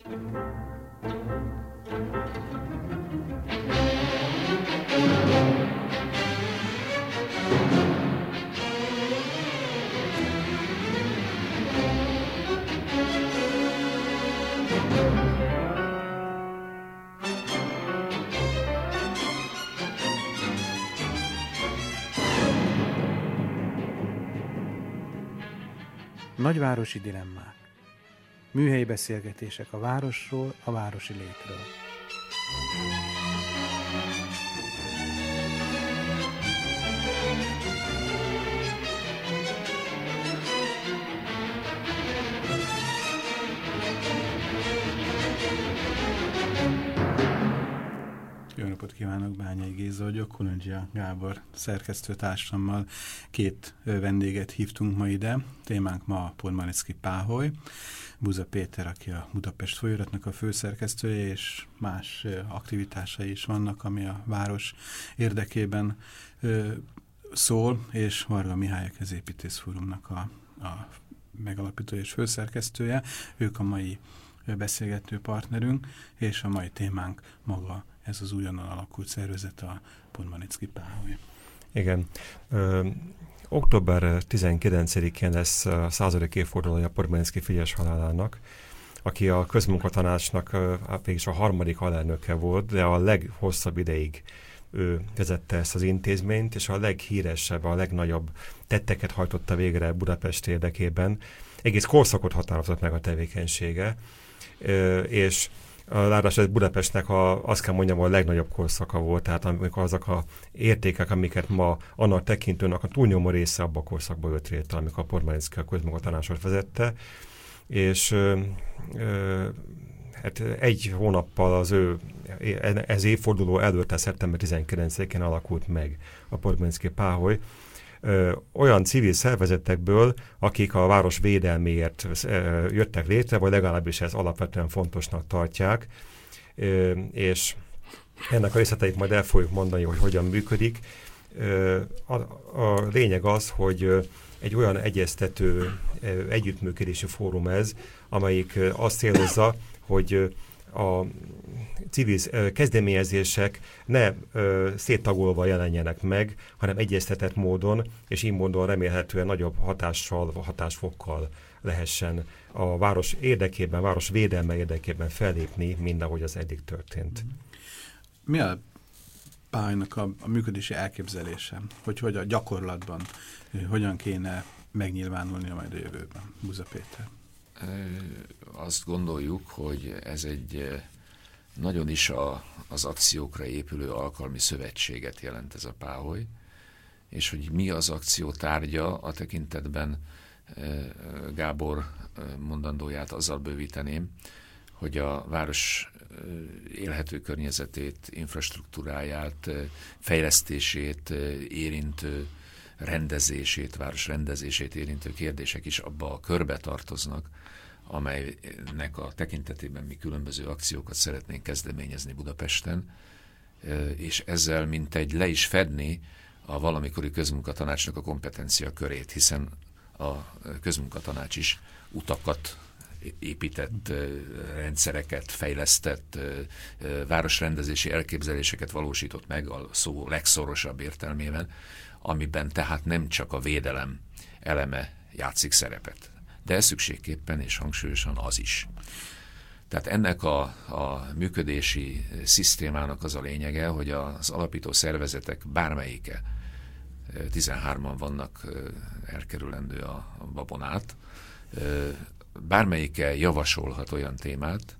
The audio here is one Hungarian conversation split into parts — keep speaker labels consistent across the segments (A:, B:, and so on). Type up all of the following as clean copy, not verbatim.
A: Nagyvárosi dilemmák. Műhelyi beszélgetések a városról, a városi létről. Jó napot kívánok, Bányai Géza vagyok, Kolondzsia Gábor szerkesztőtársammal két vendéget hívtunk ma ide. Témánk ma Podmanicki Páholy, Buza Péter, aki a Budapest Folyóiratnak a főszerkesztője, és más aktivitásai is vannak, ami a város érdekében szól, és Varga Mihály, az Építészfórumnak a megalapítója és főszerkesztője. Ők a mai beszélgető partnerünk, és a mai témánk maga ez az újonnan alakult szervezet, a Podmanicki Páholy.
B: Igen. Október 19-én lesz a 100. évfordulója Podmanicki Frigyes halálának, aki a közmunkatanácsnak végig a harmadik alelnöke volt, de a leghosszabb ideig ő vezette ezt az intézményt, és a leghíresebb, a legnagyobb tetteket hajtotta végre Budapest érdekében. Egész korszakot határozott meg a tevékenysége, és ráadásul Budapestnek azt kell mondjam, a legnagyobb korszaka volt, tehát amikor azok a értékek, amiket ma annak tekintőnek a túlnyomó része abban a korszakban jött létre, amikor a Podmanicki a közmunkatanácsot vezette, és hát egy hónappal ez évforduló előtt, szeptember 19-én alakult meg a Podmanicki Páholy, olyan civil szervezetekből, akik a város védelméért jöttek létre, vagy legalábbis ezt alapvetően fontosnak tartják, és ennek a részleteit majd el fogjuk mondani, hogy hogyan működik. A lényeg az, hogy egy olyan egyeztető együttműködési fórum ez, amelyik azt célozza, hogy a civil kezdeményezések ne széttagolva jelenjenek meg, hanem egyeztetett módon, és így módon remélhetően nagyobb hatásfokkal lehessen a város érdekében, város védelme érdekében fellépni, mint ahogy az eddig történt.
A: Mi a Páholynak a működési elképzelése? Hogy a gyakorlatban hogyan kéne megnyilvánulnia majd a jövőben? Buza Péter.
C: Azt gondoljuk, hogy ez egy nagyon is az akciókra épülő alkalmi szövetséget jelent ez a Páholy, és hogy mi az akció tárgya, a tekintetben Gábor mondandóját azzal bővíteném, hogy a város élhető környezetét, infrastruktúráját, fejlesztését érintő rendezését, város rendezését érintő kérdések is abba a körbe tartoznak, amelynek a tekintetében mi különböző akciókat szeretnénk kezdeményezni Budapesten, és ezzel mintegy le is fedni a valamikori közmunkatanácsnak a kompetencia körét, hiszen a közmunkatanács is utakat épített, rendszereket fejlesztett, városrendezési elképzeléseket valósított meg a szó legszorosabb értelmében, amiben tehát nem csak a védelem eleme játszik szerepet, de szükségképpen és hangsúlyosan az is. Tehát ennek a működési szisztémának az a lényege, hogy az alapító szervezetek bármelyike, 13-an vannak, elkerülendő a babonát, bármelyike javasolhat olyan témát,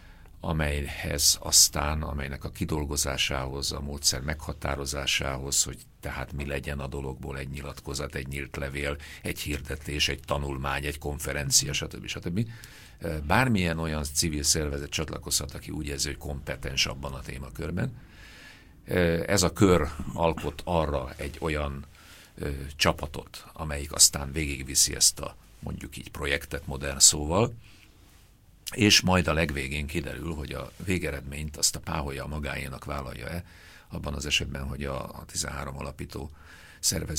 C: amelynek a kidolgozásához, a módszer meghatározásához, hogy tehát mi legyen a dologból egy nyilatkozat, egy nyílt levél, egy hirdetés, egy tanulmány, egy konferencia, stb. Bármilyen olyan civil szervezet csatlakozhat, aki úgy érzi, hogy kompetens abban a témakörben. Ez a kör alkot arra egy olyan csapatot, amelyik aztán végigviszi ezt a mondjuk így projektet modern szóval, és majd a legvégén kiderül, hogy a végeredményt azt a Páholya magáénak vállalja-e, abban az esetben, hogy a 13 alapító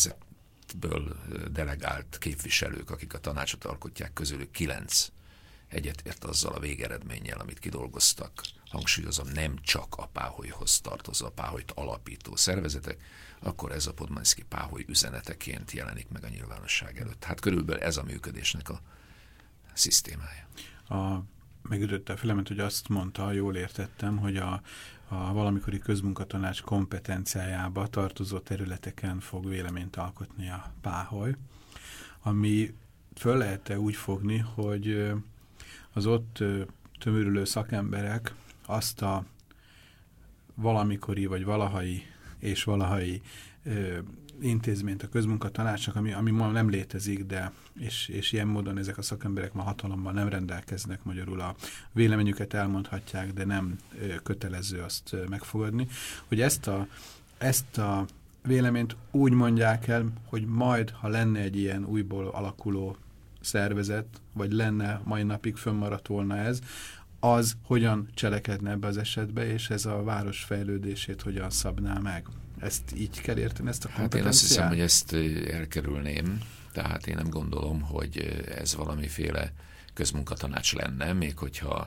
C: szervezetből delegált képviselők, akik a tanácsot alkotják, közülük 9 egyetért azzal a végeredménnyel, amit kidolgoztak, hangsúlyozom, nem csak a Páholyhoz tartozó, a Páholyt alapító szervezetek, akkor ez a Podmanicki Páholy üzeneteként jelenik meg a nyilvánosság előtt. Hát körülbelül ez a működésnek a szisztémája.
A: Megütötte a fülemet, hogy azt mondta, jól értettem, hogy a valamikori közmunkatanács kompetenciájába tartozó területeken fog véleményt alkotni a Páholy, ami föl lehet-e úgy fogni, hogy az ott tömörülő szakemberek azt a valamikori vagy valahai intézményt a közmunkatanácsnak, ami ma nem létezik, de és ilyen módon ezek a szakemberek ma hatalommal nem rendelkeznek, magyarul a véleményüket elmondhatják, de nem kötelező azt megfogadni, hogy ezt a véleményt úgy mondják el, hogy majd, ha lenne egy ilyen újból alakuló szervezet, vagy lenne mai napig fönnmaradt volna ez, az hogyan cselekedne ebbe az esetbe, és ez a város fejlődését hogyan szabná meg. Ezt így kell érteni, ezt a kompetenciát?
C: Hát én azt hiszem, hogy ezt elkerülném, tehát én nem gondolom, hogy ez valamiféle közmunkatanács lenne, még hogyha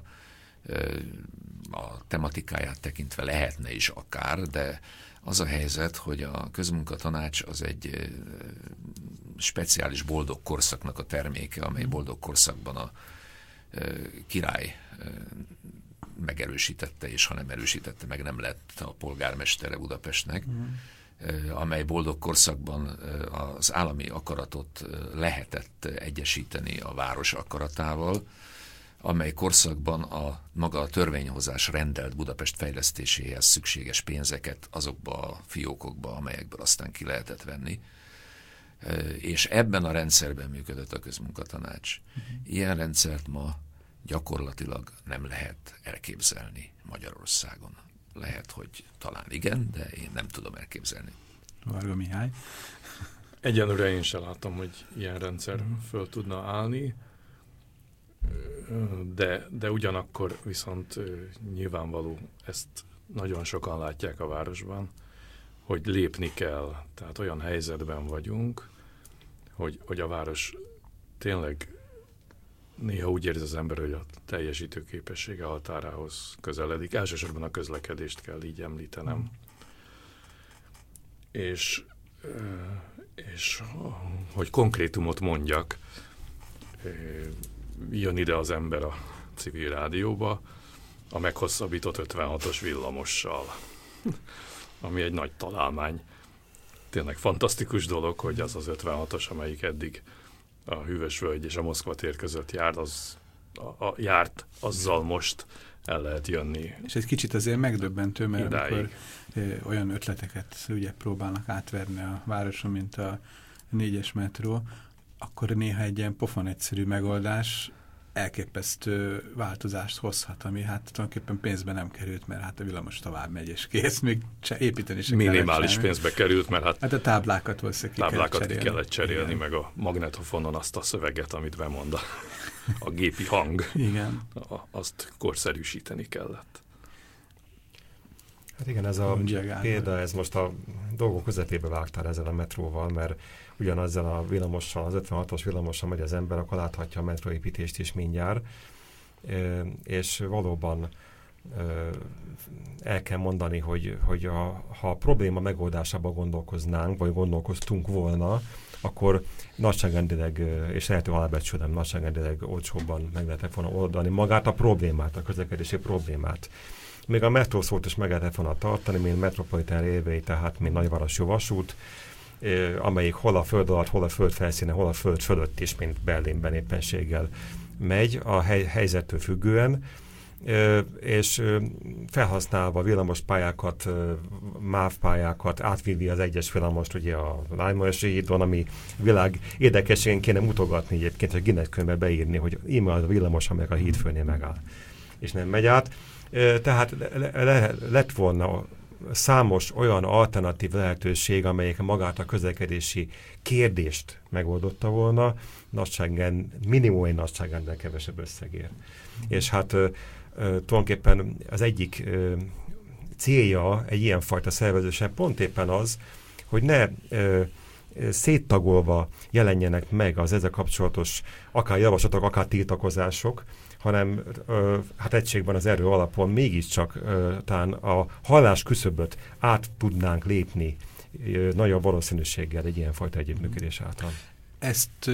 C: a tematikáját tekintve lehetne is akár, de az a helyzet, hogy a közmunkatanács az egy speciális boldog korszaknak a terméke, amely boldog korszakban a király megerősítette, és ha nem erősítette, meg nem lett a polgármestere Budapestnek, amely boldog korszakban az állami akaratot lehetett egyesíteni a város akaratával, amely korszakban maga a törvényhozás rendelt Budapest fejlesztéséhez szükséges pénzeket azokba a fiókokba, amelyekből aztán ki lehetett venni. És ebben a rendszerben működött a közmunkatanács. Ilyen rendszert ma gyakorlatilag nem lehet elképzelni Magyarországon. Lehet, hogy talán igen, de én nem tudom elképzelni.
A: Varga Mihály.
D: Egyenlőre én sem látom, hogy ilyen rendszer föl tudna állni, de ugyanakkor viszont nyilvánvaló, ezt nagyon sokan látják a városban, hogy lépni kell. Tehát olyan helyzetben vagyunk, hogy a város tényleg néha úgy érzi az ember, hogy a teljesítő képessége határához közeledik. Elsősorban a közlekedést kell így említenem. És hogy konkrétumot mondjak, jön ide az ember a civil rádióba a meghosszabbított 56-os villamossal, ami egy nagy találmány. Tényleg fantasztikus dolog, hogy az az 56-os, amelyik eddig a Hűvösvölgy és a Moszkva tér között járt, azzal most el lehet jönni.
A: És egy kicsit azért megdöbbentő, mert amikor olyan ötleteket ugye próbálnak átverni a városon, mint a 4-es metró, akkor néha egy ilyen pofon egyszerű megoldás elképesztő változást hozhat, ami hát tulajdonképpen pénzbe nem került, mert hát a villamos tovább megy, és kész, még építeni se kellett.
D: Minimális pénzbe került, mert hát
A: a táblákat
D: ki kellett cserélni, meg a magnetofonon azt a szöveget, amit bemond a gépi hang.
A: Igen.
D: Azt korszerűsíteni kellett.
B: Hát igen, ez a példa, ez most a dolgok közepébe vágtál ezzel a metróval, mert ugyanazzel a villamossal, az 56-os villamossal megy az ember, akkor láthatja a metróépítést is mindjárt, és valóban el kell mondani, hogy ha a probléma megoldásába gondolkoznánk, vagy gondolkoztunk volna, akkor nagyságrendileg, és lehetően alábecsülem, nagyságrendileg olcsóbban meg lehetett volna oldani magát a problémát, a közlekedési problémát. Még a metró szót is meg lehetett volna tartani, mint Metropolitan Railway, tehát mint nagyvárosi vasút, amelyik hol a föld alatt, hol a föld felszíne, hol a föld fölött is, mint Berlinben éppenséggel megy a helyzettől függően, és felhasználva villamos pályákat, MÁV pályákat, átvinni az egyes villamost ugye a Lájmosi hídon, ami világ érdekesén kéne mutogatni egyébként, hogy Guinness-könyvbe beírni, hogy íme az a villamos, amelyek a híd fölnél megáll, és nem megy át. Tehát lett volna számos olyan alternatív lehetőség, amelyek magát a közlekedési kérdést megoldotta volna, minimum egy nagyságrendben kevesebb összegér. És hát tulajdonképpen az egyik célja egy ilyenfajta szervezésen pont éppen az, hogy ne széttagolva jelenjenek meg az ezzel kapcsolatos akár javaslatok, akár tiltakozások, hanem hát egységben az erő alapon mégiscsak talán a hallás küszöböt át tudnánk lépni nagyobb valószínűséggel egy ilyenfajta együttműködés által.
A: Ezt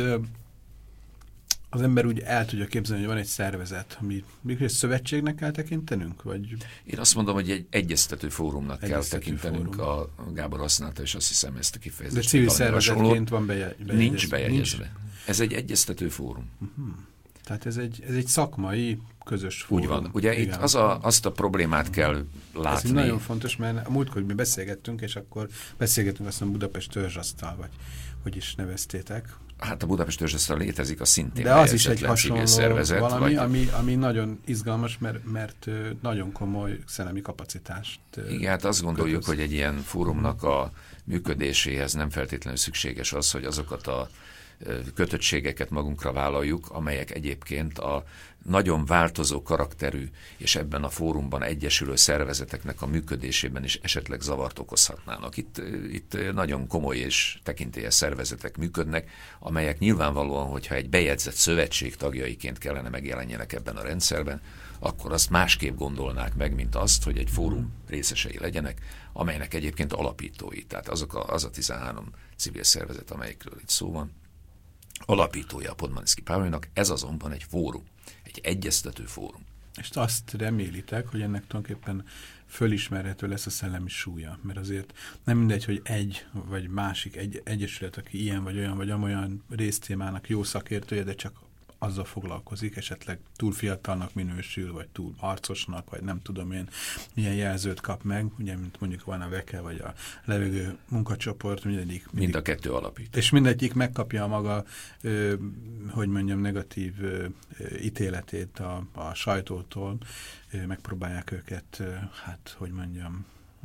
A: az ember úgy el tudja képzelni, hogy van egy szervezet, ami mikor egy szövetségnek kell tekintenünk? Vagy?
C: Én azt mondom, hogy egy egyeztető fórumnak kell tekintenünk.
A: Fórum.
C: A Gábor használta, és azt hiszem ezt a kifejezést.
A: De civil szervezetként van bejegyezve.
C: Nincs bejegyezve. Ez egy egyeztető fórum.
A: Tehát ez egy szakmai, közös fórum.
C: Úgy van. Ugye
A: igen.
C: Itt azt a problémát kell látni.
A: Ez nagyon fontos, mert a múltkor mi beszélgettünk, és akkor beszélgettünk azt mondom Budapest törzsasztal, vagy hogy is neveztétek.
C: Hát a Budapest törzsasztal létezik, a szintén
A: de az is egy hasonló
C: szervezet,
A: valami, ami nagyon izgalmas, mert nagyon komoly szellemi kapacitást.
C: Igen, hát azt gondoljuk, hogy egy ilyen fórumnak a működéséhez nem feltétlenül szükséges az, hogy azokat a kötöttségeket magunkra vállaljuk, amelyek egyébként a nagyon változó karakterű és ebben a fórumban egyesülő szervezeteknek a működésében is esetleg zavart okozhatnának. Itt nagyon komoly és tekintélyes szervezetek működnek, amelyek nyilvánvalóan, hogyha egy bejegyzett szövetség tagjaiként kellene megjelenjenek ebben a rendszerben, akkor azt másképp gondolnák meg, mint azt, hogy egy fórum részesei legyenek, amelynek egyébként alapítói, tehát az a 13 civil szervezet, amelyikről itt szó van, alapítója a Podmaniszky Páholynak, ez azonban egy fórum, egy egyeztető fórum.
A: És azt remélitek, hogy ennek tulajdonképpen fölismerhető lesz a szellemi súlya, mert azért nem mindegy, hogy egy vagy másik egyesület, aki ilyen vagy olyan vagy amolyan résztémának jó szakértője, de csak azzal foglalkozik, esetleg túl fiatalnak minősül, vagy túl harcosnak, vagy nem tudom én, milyen jelzőt kap meg, ugye, mint mondjuk van a VEKE, vagy a levegő munkacsoport, mindegyik.
C: Mind a kettő alapít.
A: És mindegyik megkapja a maga, hogy mondjam, negatív ítéletét a sajtótól, megpróbálják őket, hát, hogy mondjam,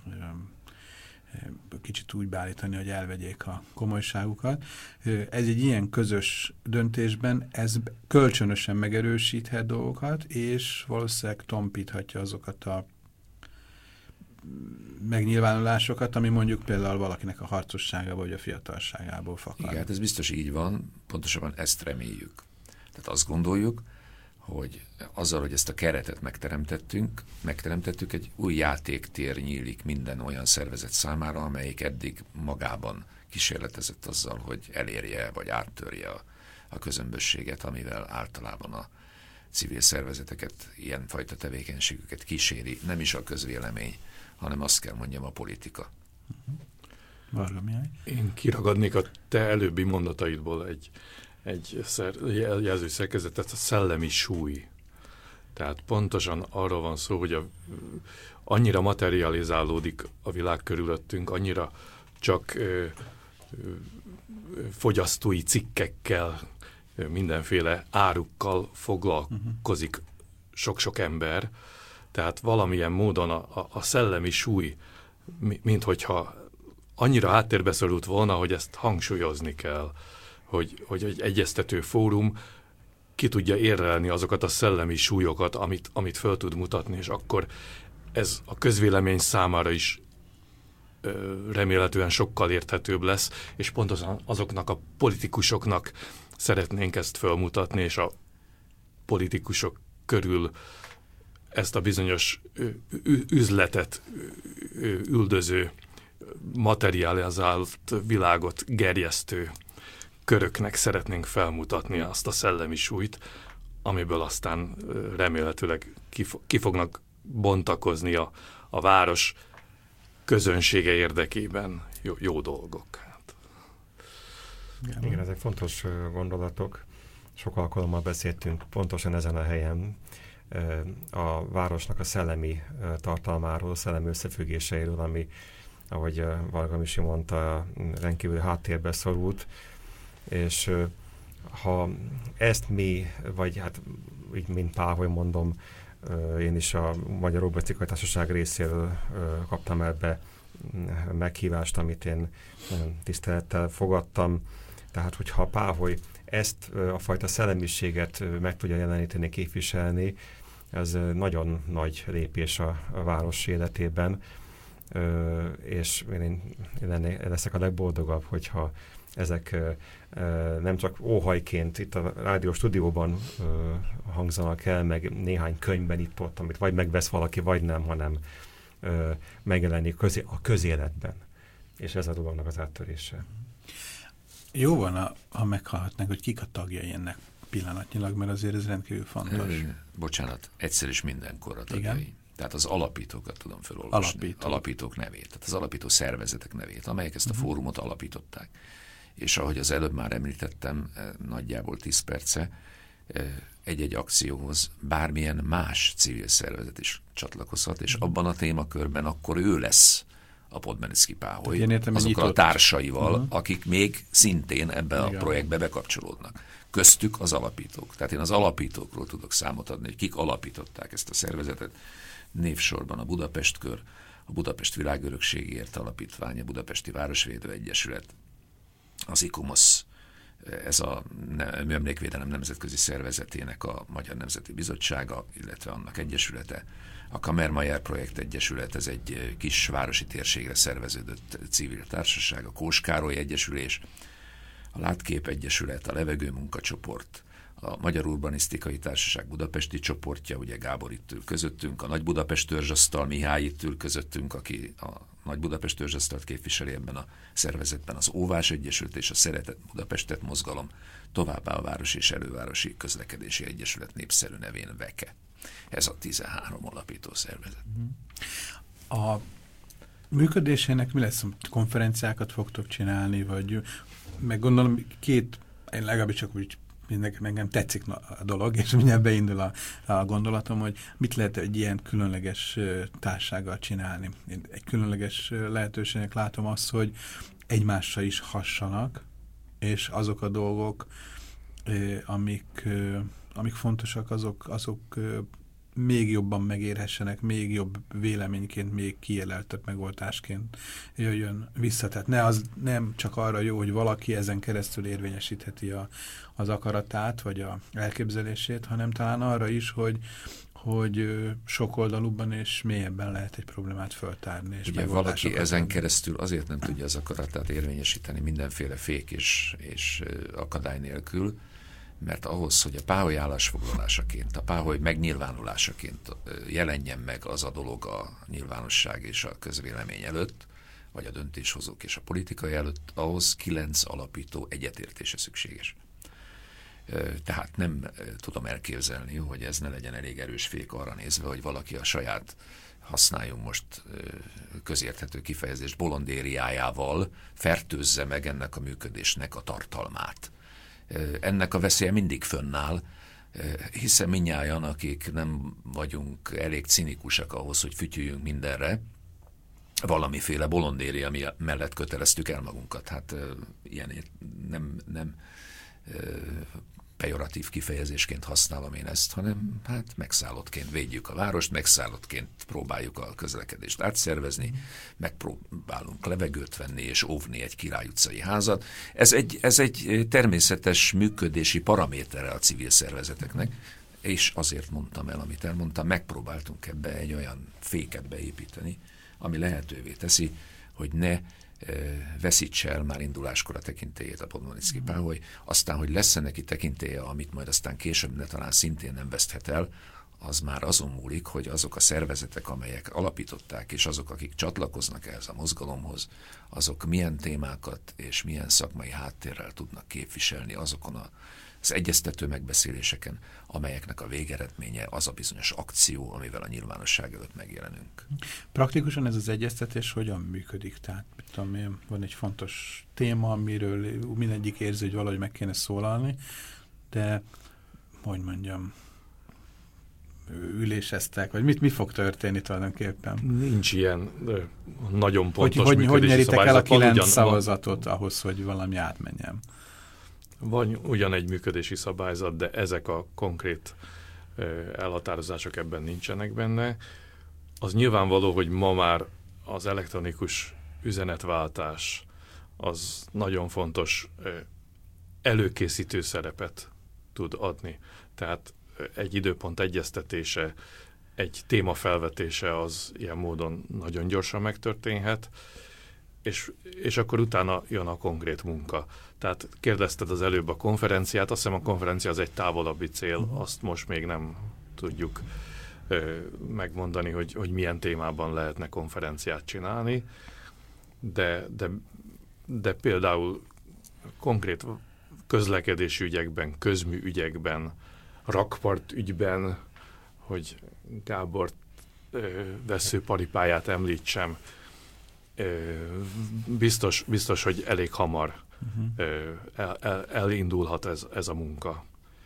A: kicsit úgy beállítani, hogy elvegyék a komolyságukat. Ez egy ilyen közös döntésben, ez kölcsönösen megerősíthet dolgokat, és valószínűleg tompíthatja azokat a megnyilvánulásokat, ami mondjuk például valakinek a harcosságából vagy a fiatalságából fakad.
C: Igen, hát ez biztos így van, pontosabban ezt reméljük. Tehát azt gondoljuk, hogy azzal, hogy ezt a keretet megteremtettük, egy új játéktér nyílik minden olyan szervezet számára, amelyik eddig magában kísérletezett azzal, hogy elérje vagy áttörje a közömbösséget, amivel általában a civil szervezeteket, ilyenfajta tevékenységüket kíséri. Nem is a közvélemény, hanem azt kell mondjam, a politika.
A: Varga Mihály?
D: Én kiragadnék a te előbbi mondataidból egy jelzőszerkezetet, a szellemi súly. Tehát pontosan arról van szó, hogy annyira materializálódik a világ körülöttünk, annyira csak fogyasztói cikkekkel, mindenféle árukkal foglalkozik sok-sok ember. Tehát valamilyen módon a szellemi súly, minthogyha annyira háttérbe szorult volna, hogy ezt hangsúlyozni kell, hogy egy egyeztető fórum ki tudja érrelni azokat a szellemi súlyokat, amit föl tud mutatni, és akkor ez a közvélemény számára is remélhetően sokkal érthetőbb lesz, és pontosan azoknak a politikusoknak szeretnénk ezt fölmutatni, és a politikusok körül ezt a bizonyos üzletet üldöző, materializált világot gerjesztő köröknek szeretnénk felmutatni azt a szellemi súlyt, amiből aztán remélhetőleg ki fognak bontakozni a város közönsége érdekében jó dolgok. Hát.
B: Igen, ezek fontos gondolatok. Sok alkalommal beszéltünk pontosan ezen a helyen a városnak a szellemi tartalmáról, szellemi összefüggéseiről, ami, ahogy Varga Misi mondta, rendkívül háttérbe szorult, és ha ezt mi, vagy hát így mint Páholy mondom, én is a Magyar Óböccikai Társaság részéről kaptam ebbe meghívást, amit én tisztelettel fogadtam. Tehát, hogyha a Páholy ezt a fajta szellemiséget meg tudja jeleníteni, képviselni, ez nagyon nagy lépés a város életében, és én leszek a legboldogabb, hogyha ezek nem csak óhajként itt a rádió stúdióban hangzanak el, meg néhány könyvben itt-ott, amit vagy megvesz valaki, vagy nem, hanem megjelenik a közéletben. És ez a dolognak az áttörése.
A: Jó van, ha meghallhatnánk, hogy kik a tagjai ennek pillanatnyilag, mert azért ez rendkívül fontos.
C: Bocsánat, egyszer is mindenkor a tagjai. Igen? Tehát az alapítókat tudom felolvasni. Alapítók nevét, tehát az alapító szervezetek nevét, amelyek ezt a fórumot alapították. És ahogy az előbb már említettem, nagyjából 10 perce, egy-egy akcióhoz bármilyen más civil szervezet is csatlakozhat, és abban a témakörben akkor ő lesz a Podmanicki Páholy, azokkal a társaival, akik még szintén ebbe a projektbe bekapcsolódnak. Köztük az alapítók. Tehát én az alapítókról tudok számot adni, hogy kik alapították ezt a szervezetet. Névsorban a Budapest Kör, a Budapest Világörökségért Alapítvány, a Budapesti Városvédő Egyesület, az ICOMOS, ez a Műemlékvédelem Nemzetközi Szervezetének a Magyar Nemzeti Bizottsága, illetve annak egyesülete, a Kamermayer Projekt Egyesület, ez egy kis városi térségre szerveződött civil társaság, a Kós Károly Egyesülés, a Látkép Egyesület, a Levegő Munkacsoport, a Magyar Urbanisztikai Társaság budapesti csoportja, ugye Gábor itt ül közöttünk, a Nagy Budapest Törzsasztal, Mihály itt ül közöttünk, aki a Nagy Budapest Törzsasztalt képviseli ebben a szervezetben, az Óvás Egyesület és a Szeretett Budapestet mozgalom, továbbá a Városi és Elővárosi Közlekedési Egyesület népszerű nevén VEKE. Ez a 13 alapító szervezet.
A: A működésének mi lesz? Konferenciákat fogtok csinálni, vagy meg gondolom én legalábbis csak úgy engem tetszik a dolog, és mindjárt beindul a gondolatom, hogy mit lehet egy ilyen különleges társággal csinálni. Én egy különleges lehetőségnek látom azt, hogy egymással is hassanak, és azok a dolgok, amik fontosak, azok még jobban megérhessenek, még jobb véleményként, még kijelöltebb megoldásként jöjjön vissza. Tehát nem csak arra jó, hogy valaki ezen keresztül érvényesítheti az akaratát, vagy az elképzelését, hanem talán arra is, hogy sokoldalúban és mélyebben lehet egy problémát föltárni. És
C: ugye valaki ezen keresztül azért nem tudja az akaratát érvényesíteni mindenféle fék és akadály nélkül, mert ahhoz, hogy a Páholy állásfoglalásaként, a Páholy megnyilvánulásaként jelenjen meg az a dolog a nyilvánosság és a közvélemény előtt, vagy a döntéshozók és a politikai előtt, ahhoz 9 alapító egyetértése szükséges. Tehát nem tudom elképzelni, hogy ez ne legyen elég erős fék arra nézve, hogy valaki a saját, használjunk most közérthető kifejezést, bolondériájával fertőzze meg ennek a működésnek a tartalmát. Ennek a veszélye mindig fönnáll, hiszen mindnyájan, akik nem vagyunk elég cinikusak ahhoz, hogy fütyüljünk mindenre, valamiféle bolondéria mellett köteleztük el magunkat. Hát ilyen nem pejoratív kifejezésként használom én ezt, hanem hát megszállottként védjük a várost, megszállottként próbáljuk a közlekedést átszervezni, megpróbálunk levegőt venni és óvni egy Király utcai házat. Ez egy természetes működési paramétere a civil szervezeteknek, és azért mondtam el, amit elmondtam, megpróbáltunk ebbe egy olyan féket beépíteni, ami lehetővé teszi, hogy ne veszítse el már induláskor a tekintélyét a Podmanicki Páholy, aztán, hogy lesz neki tekintélye, amit majd aztán később talán szintén nem veszthet el, az már azon múlik, hogy azok a szervezetek, amelyek alapították, és azok, akik csatlakoznak ehhez a mozgalomhoz, azok milyen témákat és milyen szakmai háttérrel tudnak képviselni azokon az egyeztető megbeszéléseken, amelyeknek a végeredménye az a bizonyos akció, amivel a nyilvánosság előtt megjelenünk.
A: Praktikusan ez az egyeztetés hogyan működik? Tehát tudom én, van egy fontos téma, amiről mindegyik érzi, hogy valahogy meg kéne szólalni, de hogy mondjam, üléseztek, vagy mi fog történni tulajdonképpen?
D: Nincs ilyen nagyon pontos működési
A: hogy nyeritek el a 9 szavazatot ahhoz, hogy valami átmenjen?
D: Van ugyan egy működési szabályzat, de ezek a konkrét elhatározások ebben nincsenek benne. Az nyilvánvaló, hogy ma már az elektronikus üzenetváltás az nagyon fontos előkészítő szerepet tud adni. Tehát egy időpont egyeztetése, egy téma felvetése az ilyen módon nagyon gyorsan megtörténhet. és akkor utána jön a konkrét munka. Tehát kérdezted az előbb a konferenciát, azt hiszem a konferencia az egy távolabbi cél, azt most még nem tudjuk megmondani, hogy milyen témában lehetne konferenciát csinálni, de például konkrét közlekedési ügyekben, közmű ügyekben, rakpart ügyben, hogy Gábor vesszőparipáját említsem, biztos, hogy elég hamar elindulhat ez a munka.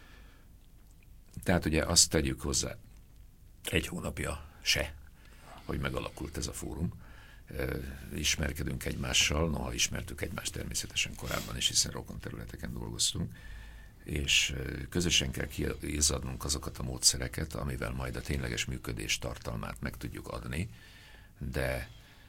C: Tehát ugye azt tegyük hozzá, 1 hónapja se, hogy megalakult ez a fórum. Ismerkedünk egymással, noha ismertük egymást természetesen korábban is, hiszen rokon területeken dolgoztunk, és közösen kell kiizzadnunk azokat a módszereket, amivel majd a tényleges működés tartalmát meg tudjuk adni, de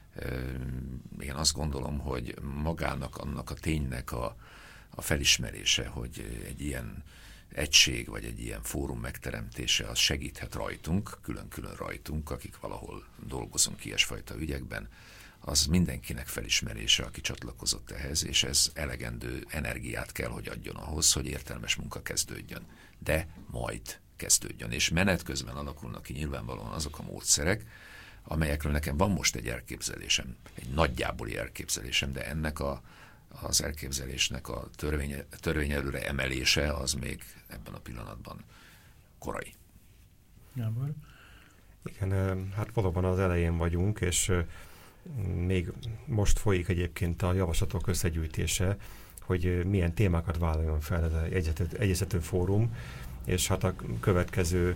C: én azt gondolom, hogy magának, annak a ténynek a felismerése, hogy egy ilyen egység, vagy egy ilyen fórum megteremtése, az segíthet rajtunk, külön-külön rajtunk, akik valahol dolgozunk ilyesfajta ügyekben, az mindenkinek felismerése, aki csatlakozott ehhez, és ez elegendő energiát kell, hogy adjon ahhoz, hogy értelmes munka kezdődjön. De majd kezdődjön, és menet közben alakulnak ki nyilvánvalóan azok a módszerek, amelyekről nekem van most egy elképzelésem, egy nagyjáboli elképzelésem, de ennek az elképzelésnek a törvény előre emelése az még ebben a pillanatban korai.
A: Gábor?
B: Igen, hát valóban az elején vagyunk, és még most folyik egyébként a javaslatok összegyűjtése, hogy milyen témákat vállaljon fel ez az egyeztető fórum, és hát a következő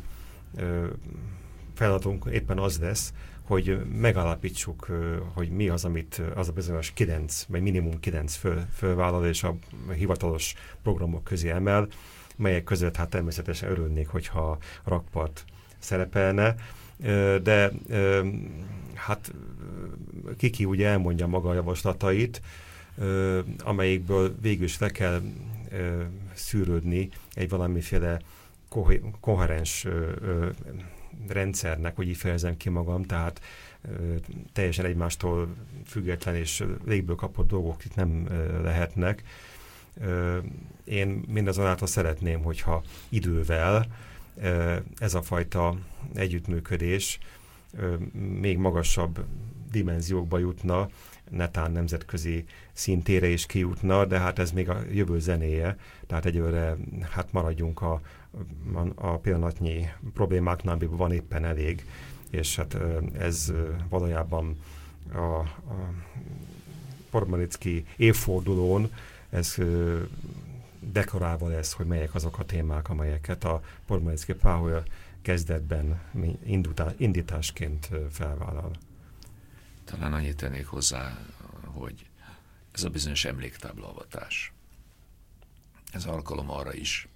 B: feladatunk éppen az lesz, hogy megállapítsuk, hogy mi az, amit az a bizonyos 9, vagy minimum 9 fölvállal, és a hivatalos programok közé emel, melyek között hát természetesen örülnék, hogyha a rakpart szerepelne, de hát Kiki ugye elmondja maga a javaslatait, amelyikből végül is le kell szűrődni egy valamiféle koherens rendszernek, hogy így fejezem ki magam, tehát teljesen egymástól független és légből kapott dolgok itt nem lehetnek. Én mindazonáltal szeretném, hogyha idővel ez a fajta együttműködés még magasabb dimenziókba jutna, netán nemzetközi szintére is kijutna, de hát ez még a jövő zenéje, tehát egyőre hát maradjunk a pillanatnyi problémáknál, amiből van éppen elég, és hát ez valójában a Podmanicki évfordulón ez dekorálva lesz, hogy melyek azok a témák, amelyeket a Podmanicki Páholy kezdetben indításként felvállal.
C: Talán annyit tennék hozzá, hogy ez a bizonyos emléktáblaavatás. Ez alkalom arra is,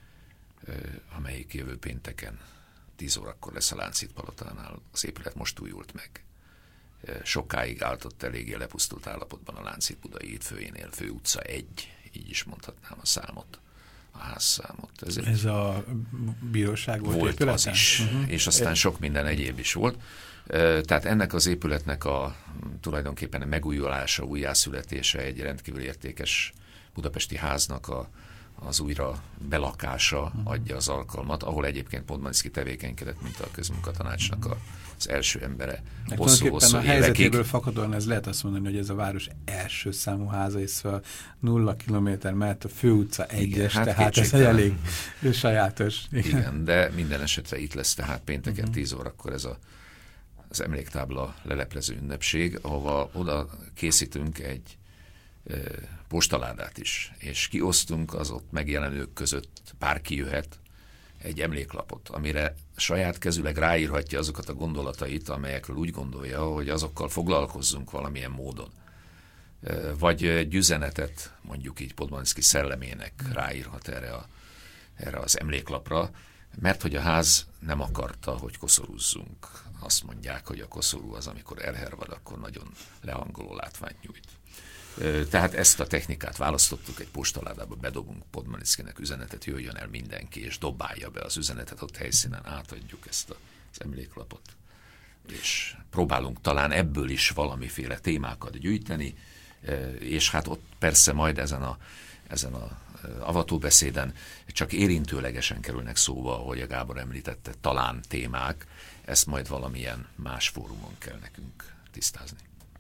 C: amelyik jövő pénteken 10 órakor lesz a Lánchíd Palotánál. Az épület most újult meg. Sokáig állt ott eléggé lepusztult állapotban a Lánchíd Budai Hétfőjénél, Fő utca 1, így is mondhatnám a számot, a házszámot.
A: Ez a bíróság volt épülete?
C: Az is, és aztán sok minden egyéb is volt. Tehát ennek az épületnek a tulajdonképpen a megújulása, újjászületése egy rendkívül értékes budapesti háznak az újra belakása adja az alkalmat, ahol egyébként Podmanicki tevékenykedett, mint a közmunkatanácsnak az első embere.
A: Hosszú-hosszú a helyzetéből fakadóan ez lehet azt mondani, hogy ez a város első számú háza, és 0 kilométer mellett a Fő utca 1-es, hát tehát ez egy elég sajátos.
C: Igen, de minden esetre itt lesz tehát pénteken 10 órakor ez az emléktábla leleplező ünnepség, ahova oda készítünk egy postaládát is, és kiosztunk az ott megjelenők között, bárki jöhet, egy emléklapot, amire saját kezüleg ráírhatja azokat a gondolatait, amelyekről úgy gondolja, hogy azokkal foglalkozzunk valamilyen módon. Vagy egy üzenetet, mondjuk így Podmanicki szellemének ráírhat erre az emléklapra, mert hogy a ház nem akarta, hogy koszorúzzunk. Azt mondják, hogy a koszorú az, amikor elhervad, akkor nagyon lehangoló látványt nyújt. Tehát ezt a technikát választottuk, egy postaládába bedobunk Podmanickinek üzenetet, jöjjön el mindenki, és dobálja be az üzenetet, ott helyszínen átadjuk ezt az emléklapot és próbálunk talán ebből is valamiféle témákat gyűjteni, és hát ott persze majd ezen a avatóbeszéden csak érintőlegesen kerülnek szóba, ahogy a Gábor említette, talán témák, ezt majd valamilyen más fórumon kell nekünk tisztázni.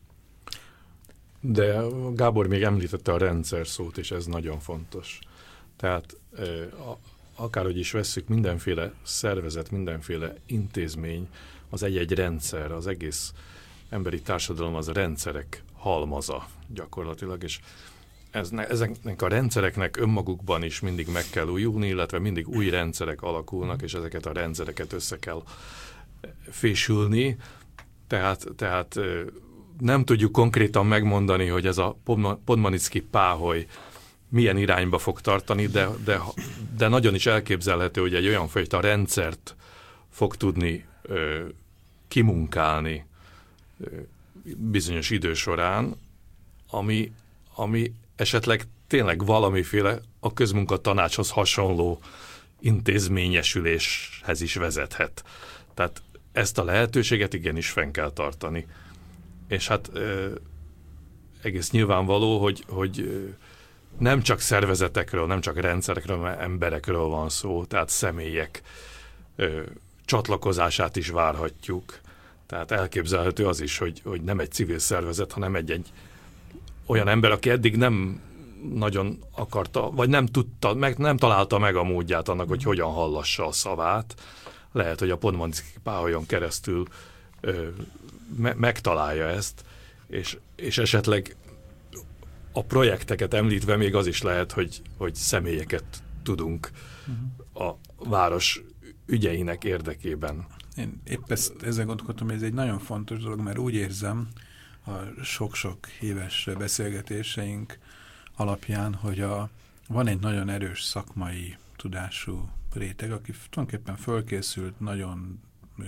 D: De Gábor még említette a rendszer szót, és ez nagyon fontos. Tehát akárhogy is vesszük, mindenféle szervezet, mindenféle intézmény, az egy-egy rendszer, az egész emberi társadalom az a rendszerek halmaza gyakorlatilag, és ezeknek a rendszereknek önmagukban is mindig meg kell újulni, illetve mindig új rendszerek alakulnak, és ezeket a rendszereket össze kell fésülni. Tehát nem tudjuk konkrétan megmondani, hogy ez a Podmanicki páholy milyen irányba fog tartani, de nagyon is elképzelhető, hogy egy olyan fajta rendszert fog tudni kimunkálni bizonyos idő során, ami esetleg tényleg valamiféle a közmunkatanácshoz hasonló intézményesüléshez is vezethet. Tehát ezt a lehetőséget igenis fenn kell tartani. És hát egész nyilvánvaló, hogy nem csak szervezetekről, nem csak rendszerekről, mert emberekről van szó, tehát személyek csatlakozását is várhatjuk. Tehát elképzelhető az is, hogy nem egy civil szervezet, hanem egy olyan ember, aki eddig nem nagyon akarta, vagy nem tudta, nem találta meg a módját annak, hogy hogyan hallassa a szavát. Lehet, hogy a Podmanicki páholyon keresztül megtalálja ezt, és esetleg a projekteket említve még az is lehet, hogy személyeket tudunk a város ügyeinek érdekében.
A: Én épp ezzel gondolkodtam, hogy ez egy nagyon fontos dolog, mert úgy érzem a sok-sok éves beszélgetéseink alapján, hogy van egy nagyon erős szakmai tudású réteg, aki tulajdonképpen fölkészült, nagyon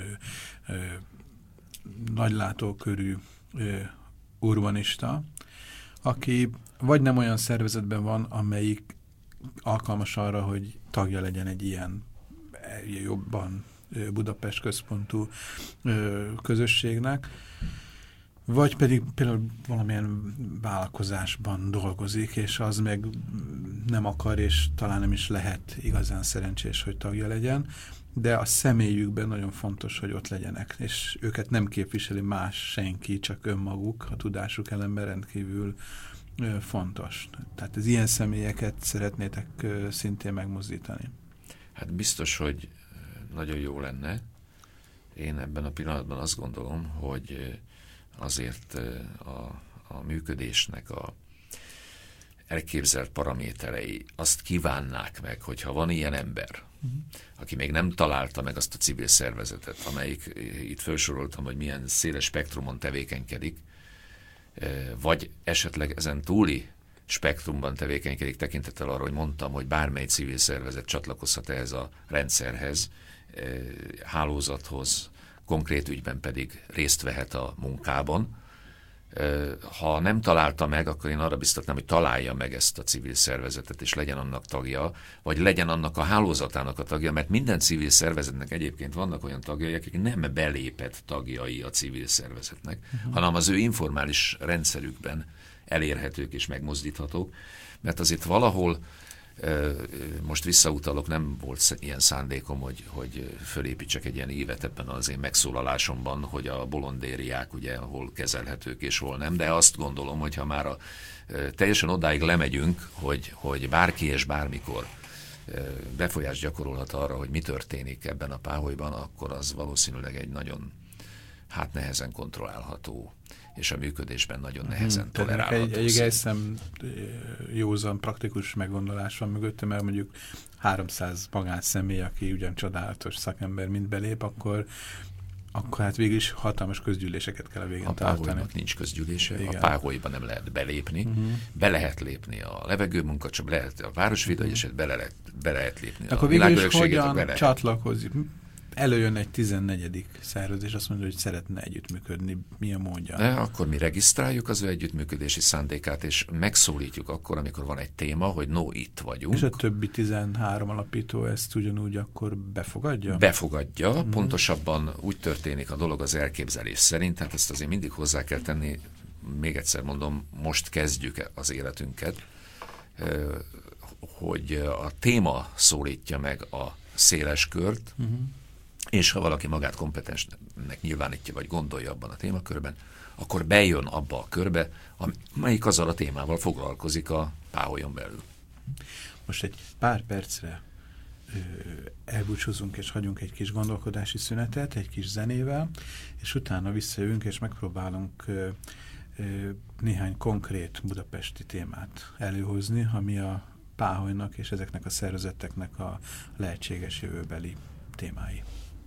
A: nagylátókörű urbanista, aki vagy nem olyan szervezetben van, amelyik alkalmas arra, hogy tagja legyen egy ilyen jobban Budapest központú közösségnek, vagy pedig például valamilyen vállalkozásban dolgozik, és az meg nem akar, és talán nem is lehet igazán szerencsés, hogy tagja legyen, de a személyükben nagyon fontos, hogy ott legyenek, és őket nem képviseli más senki, csak önmaguk, a tudásuk ellenben rendkívül fontos. Tehát az ilyen személyeket szeretnétek szintén megmozdítani.
C: Hát biztos, hogy nagyon jó lenne. Én ebben a pillanatban azt gondolom, hogy azért a működésnek a elképzelt paraméterei azt kívánnák meg, hogyha van ilyen ember, aki még nem találta meg azt a civil szervezetet, amelyik itt felsoroltam, hogy milyen széles spektrumon tevékenykedik, vagy esetleg ezen túli spektrumban tevékenykedik, tekintettel arra, hogy mondtam, hogy bármely civil szervezet csatlakozhat ehhez a rendszerhez, hálózathoz, konkrét ügyben pedig részt vehet a munkában. Ha nem találta meg, akkor én arra biztatnám, hogy találja meg ezt a civil szervezetet, és legyen annak tagja, vagy legyen annak a hálózatának a tagja, mert minden civil szervezetnek egyébként vannak olyan tagjai, akik nem belépett tagjai a civil szervezetnek, hanem az ő informális rendszerükben elérhetők és megmozdíthatók, mert azért valahol most visszautalok, nem volt ilyen szándékom, hogy fölépítsek egy ilyen évet ebben az én megszólalásomban, hogy a bolondériák ugye hol kezelhetők és hol nem, de azt gondolom, hogy ha már teljesen odáig lemegyünk, hogy bárki és bármikor befolyást gyakorolhat arra, hogy mi történik ebben a páholyban, akkor az valószínűleg egy nagyon nehezen kontrollálható, és a működésben nagyon nehezen tolerálható.
A: Egy egészen józan, praktikus meggondolás van mögötte, mert mondjuk 300 magánszemély, aki ugyan csodálatos szakember mind belép, akkor hát végül is hatalmas közgyűléseket kell a végén tartani.
C: A páholynak nincs közgyűlése, igen. A páholyba nem lehet belépni, be lehet lépni a levegőmunkacsap, lehet a városvédelmi eset, be lehet lépni
A: akkor
C: a világörökséget.
A: Akkor végül is hogyan csatlakozik? előjön egy 14. szervezés, azt mondja, hogy szeretne együttműködni. Mi a módja?
C: De akkor mi regisztráljuk az ő együttműködési szándékát, és megszólítjuk akkor, amikor van egy téma, hogy itt vagyunk.
A: És a többi 13 alapító ezt ugyanúgy akkor befogadja?
C: Befogadja, pontosabban úgy történik a dolog az elképzelés szerint, hát ezt azért mindig hozzá kell tenni, még egyszer mondom, most kezdjük az életünket, hogy a téma szólítja meg a széles kört, és ha valaki magát kompetensnek nyilvánítja, vagy gondolja abban a témakörben, akkor bejön abba a körbe, amelyik azzal a témával foglalkozik a Páholyon belül.
A: Most egy pár percre elbúcsúzunk, és hagyunk egy kis gondolkodási szünetet, egy kis zenével, és utána visszajövünk, és megpróbálunk néhány konkrét budapesti témát előhozni, ami a Páholynak és ezeknek a szervezeteknek a lehetséges jövőbeli témái.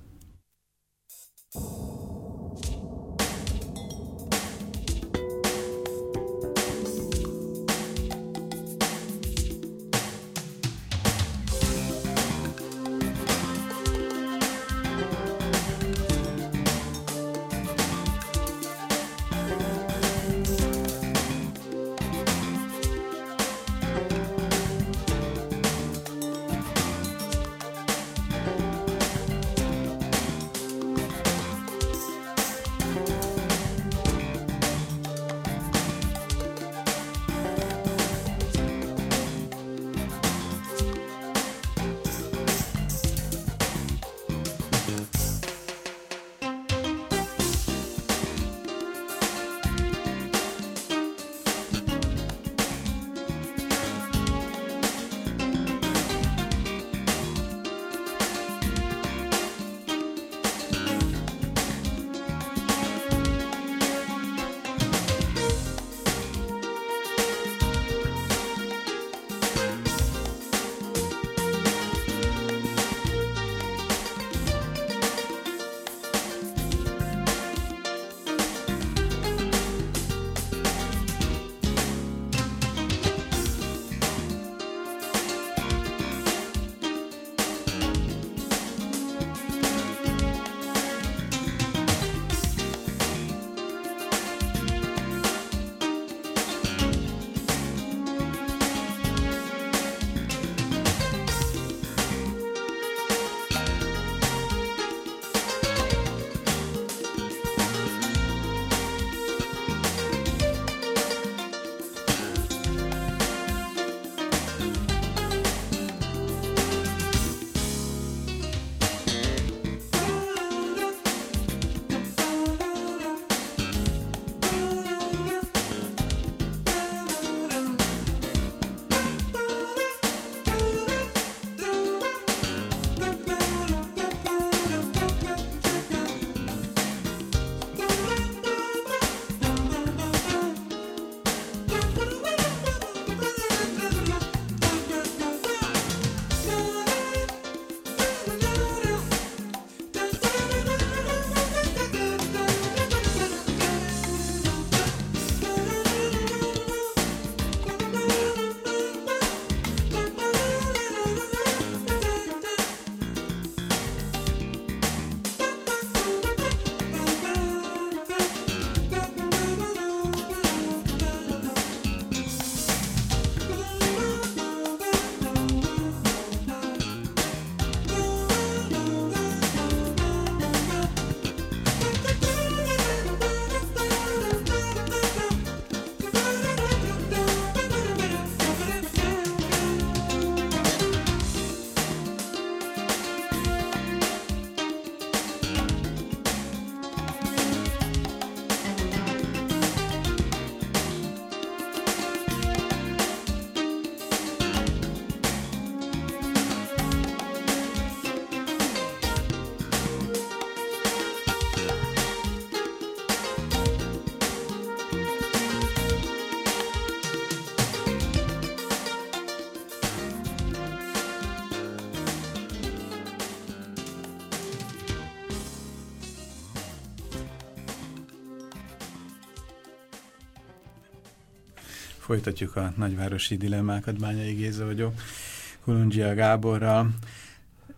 A: Folytatjuk a nagyvárosi dilemmákat, Bányai Géza vagyok, Kulundzsia Gáborral.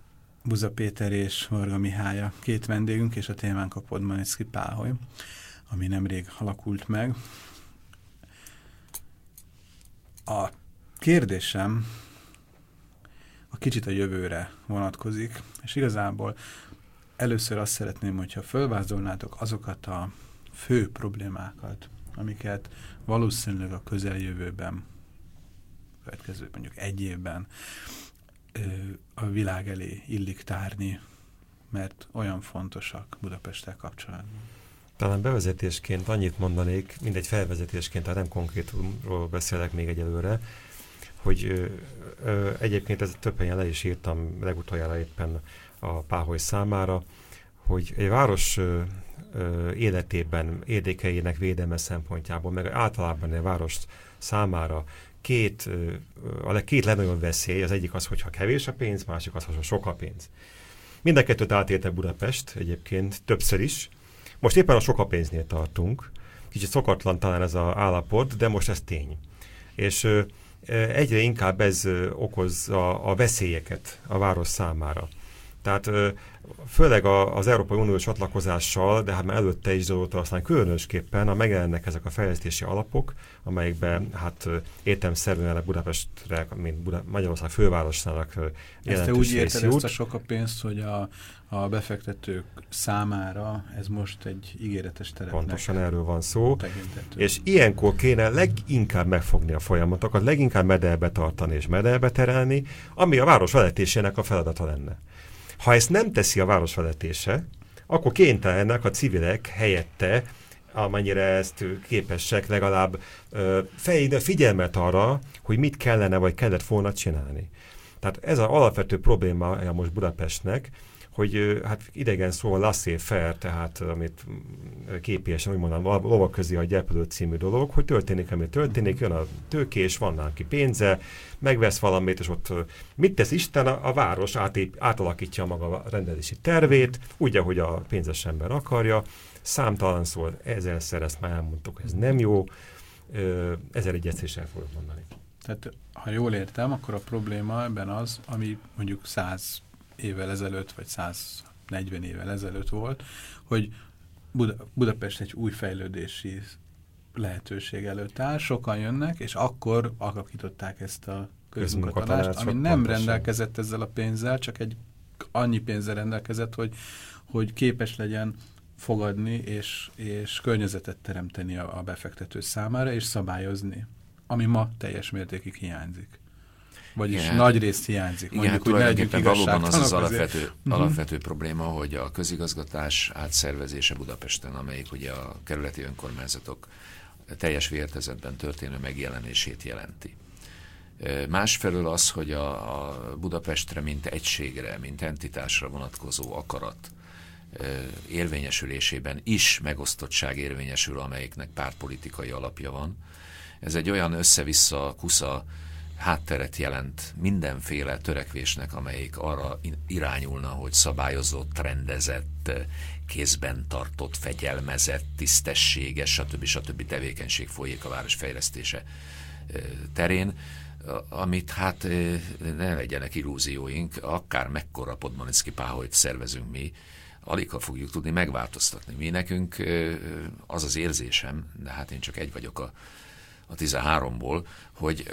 A: Buza Péter és Varga Mihály a két vendégünk, és a témánk a Podmanicki Páholy, ami nemrég alakult meg. A kérdésem a kicsit a jövőre vonatkozik, és igazából először azt szeretném, hogyha fölvázolnátok azokat a fő problémákat, amiket valószínűleg a közeljövőben, következő mondjuk egy évben a világ elé illik tárni, mert olyan fontosak Budapesttel kapcsolatban.
B: Talán bevezetésként annyit mondanék, mindegy felvezetésként, tehát nem konkrétumról beszélek még egyelőre, hogy egyébként ezt több helyen le is írtam legutoljára éppen a Páholy számára, hogy egy város életében, érdekeinek védelme szempontjából, meg általában egy város számára két legnagyobb veszély, az egyik az, hogyha kevés a pénz, másik az, hogyha sok a pénz. Mind a kettőt átélte Budapest egyébként többször is. Most éppen a sok a pénznél tartunk. Kicsit szokatlan talán ez az állapot, de most ez tény. És egyre inkább ez okozza a veszélyeket a város számára. Tehát főleg az Európai Uniós csatlakozással, de hát már előtte is dolgozta, aztán különösképpen megjelennek ezek a fejlesztési alapok, amelyekben hát értelemszerűen Budapestre, mint Magyarország fővárosának jelentős
A: ezt úgy érted
B: jut.
A: ezt a sok a pénzt, hogy a befektetők számára ez most egy ígéretes terepnek.
B: Pontosan erről van szó.
A: Tekintető.
B: És ilyenkor kéne leginkább megfogni a folyamatokat, leginkább mederbe tartani és mederbe terelni, ami a város vezetésének a feladata lenne. Ha ezt nem teszi a város vezetése, akkor kénytelenek a civilek helyette, amennyire ezt képesek legalább figyelmet arra, hogy mit kellene vagy kellett volna csinálni. Tehát ez az alapvető probléma most Budapestnek, hogy hát idegen szóval laissez-faire, tehát amit képiesen úgy mondanám, lovak közé a gyepülő című dolog, hogy történik, ami történik, jön a tőkés, van neki pénze, megvesz valamit, és ott mit tesz Isten? A város átalakítja maga rendelési tervét, úgy, ahogy a pénzes ember akarja, számtalan szól, ezerszer ezt már elmondtuk, hogy ez nem jó, ezer egyet is el fogok mondani.
A: Tehát, ha jól értem, akkor a probléma ebben az, ami mondjuk 100 évvel ezelőtt, vagy 140 évvel ezelőtt volt, hogy Budapest egy új fejlődési lehetőség előtt áll, sokan jönnek, és akkor alapították ezt a közmunkatanást, ami nem rendelkezett ezzel a pénzzel, csak annyi pénzzel rendelkezett, hogy képes legyen fogadni, és környezetet teremteni a befektető számára, és szabályozni, ami ma teljes mértékig hiányzik. Vagyis
C: igen,
A: nagy részt hiányzik.
C: Igen, tulajdonképpen valóban az alapvető probléma, hogy a közigazgatás átszervezése Budapesten, amelyik ugye a kerületi önkormányzatok teljes vértezetben történő megjelenését jelenti. Másfelől az, hogy a Budapestre, mint egységre, mint entitásra vonatkozó akarat érvényesülésében is megosztottság érvényesül, amelyiknek pártpolitikai alapja van. Ez egy olyan össze-vissza kusza hátteret jelent mindenféle törekvésnek, amelyik arra irányulna, hogy szabályozott, rendezett, kézben tartott, fegyelmezett, tisztességes, stb. Tevékenység folyik a város fejlesztése terén, amit hát ne legyenek illúzióink, akár mekkora Podmanicki Páholyt szervezünk mi, aligha fogjuk tudni megváltoztatni. Mi nekünk az az érzésem, de hát én csak egy vagyok a 13-ból, hogy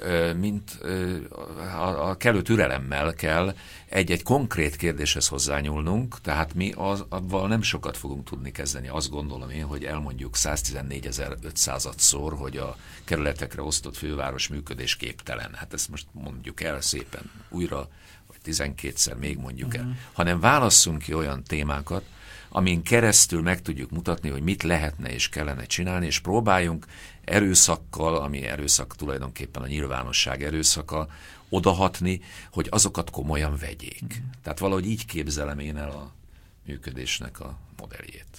C: a kellő türelemmel kell egy-egy konkrét kérdéshez hozzányúlnunk, tehát mi avval nem sokat fogunk tudni kezdeni. Azt gondolom én, hogy elmondjuk 114.500-szor, hogy a kerületekre osztott főváros működésképtelen. Hát ezt most mondjuk el szépen újra, vagy 12-szer még mondjuk el. Hanem válasszunk ki olyan témákat, amin keresztül meg tudjuk mutatni, hogy mit lehetne és kellene csinálni, és próbáljunk erőszakkal, ami erőszak tulajdonképpen a nyilvánosság erőszaka, odahatni, hogy azokat komolyan vegyék. Tehát valahogy így képzelem én el a működésnek a modelljét.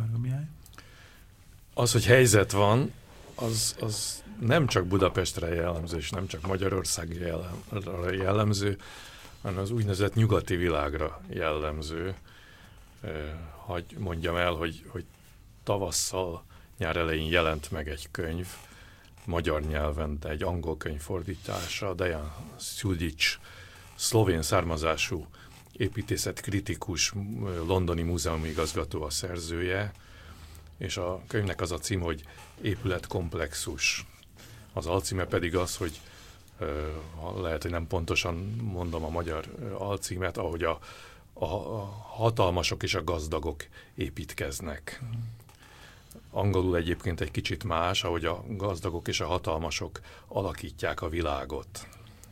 D: Az, hogy helyzet van, az nem csak Budapestre jellemző, és nem csak Magyarországra jellemző, hanem az úgynevezett nyugati világra jellemző. Hogy mondjam el, hogy tavasszal, nyár elején jelent meg egy könyv, magyar nyelven, de egy angol könyv fordítása, Dejan Šudić, szlovén származású építészet kritikus londoni múzeumi igazgató a szerzője, és a könyvnek az a cím, hogy épületkomplexus. Az alcíme pedig az, hogy lehet, hogy nem pontosan mondom a magyar alcímet, ahogy a hatalmasok és a gazdagok építkeznek. Angolul egyébként egy kicsit más, ahogy a gazdagok és a hatalmasok alakítják a világot.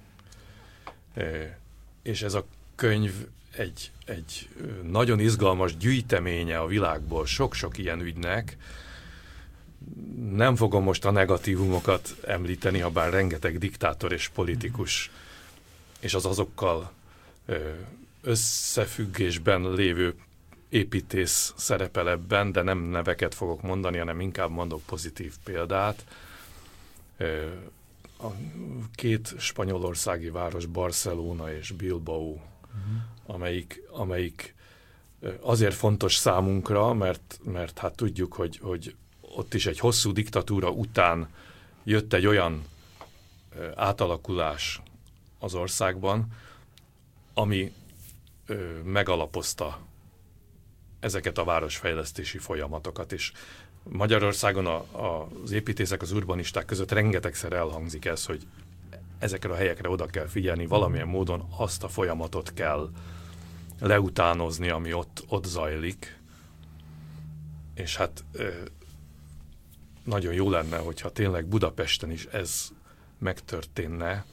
D: És ez a könyv egy nagyon izgalmas gyűjteménye a világból sok-sok ilyen ügynek. Nem fogom most a negatívumokat említeni, ha bár rengeteg diktátor és politikus és az azokkal összefüggésben lévő építész szerepel ebben, de nem neveket fogok mondani, hanem inkább mondok pozitív példát. A két spanyolországi város, Barcelona és Bilbao, amelyik azért fontos számunkra, mert hát tudjuk, hogy ott is egy hosszú diktatúra után jött egy olyan átalakulás az országban, ami megalapozta ezeket a városfejlesztési folyamatokat, és Magyarországon az építészek, az urbanisták között rengetegszer elhangzik ez, hogy ezekre a helyekre oda kell figyelni, valamilyen módon azt a folyamatot kell leutánozni, ami ott zajlik, és hát nagyon jó lenne, hogyha tényleg Budapesten is ez megtörténne.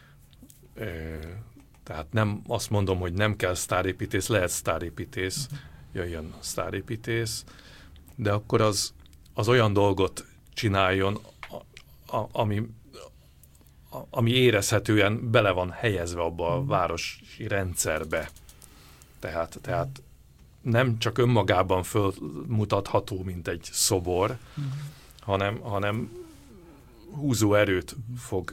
D: Tehát nem azt mondom, hogy nem kell sztárépítész, lehet sztárépítész, jöjjön sztárépítész, de akkor az olyan dolgot csináljon, ami érezhetően bele van helyezve abba a városi rendszerbe. Tehát nem csak önmagában fölmutatható, mint egy szobor, hanem húzó erőt fog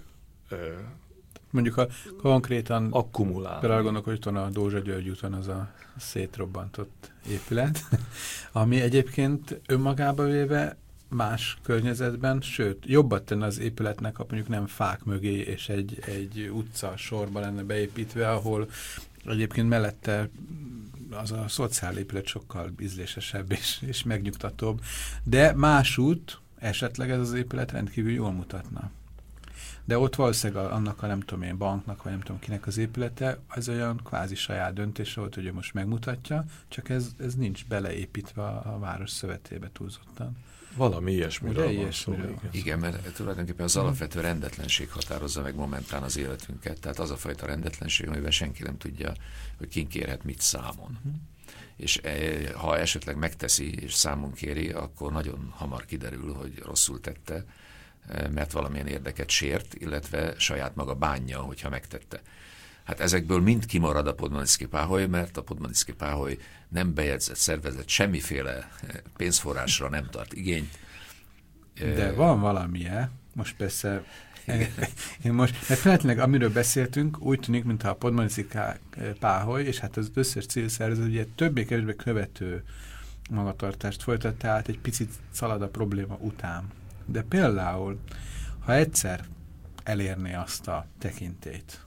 A: mondjuk konkrétan
D: akkumulálni.
A: Például gondolok, hogy a Dózsa György úton az a szétrobbantott épület, ami egyébként önmagába véve más környezetben, sőt, jobbat tenne az épületnek, ha mondjuk nem fák mögé és egy utca sorba lenne beépítve, ahol egyébként mellette az a szociál épület sokkal ízlésesebb és megnyugtatóbb, de másút esetleg ez az épület rendkívül jól mutatna. De ott valószínűleg annak a nem tudom én banknak, vagy nem tudom kinek az épülete, az olyan kvázi saját döntése volt, hogy ő most megmutatja, csak ez nincs beleépítve a város szövetébe túlzottan.
D: Valami ilyesmiről van szó.
C: Igen, mert tulajdonképpen az alapvető rendetlenség határozza meg momentán az életünket. Tehát az a fajta rendetlenség, amiben senki nem tudja, hogy kin kérhet mit számon. És ha esetleg megteszi és számon kéri, akkor nagyon hamar kiderül, hogy rosszul tette, mert valamilyen érdeket sért, illetve saját maga bánja, hogyha megtette. Hát ezekből mind kimarad a Podmanický páholy, mert a Podmanický páholy nem bejegyzett szervezet, semmiféle pénzforrásra nem tart igényt.
A: De van valamilyen, most persze, én most, mert feltétlenül amiről beszéltünk, úgy tűnik, mintha a Podmanický páholy, és hát az összes civil szervezet ugye többé-kevésbé követő magatartást folytat, tehát egy picit szalad a probléma után. De például, ha egyszer elérné azt a tekintélyt,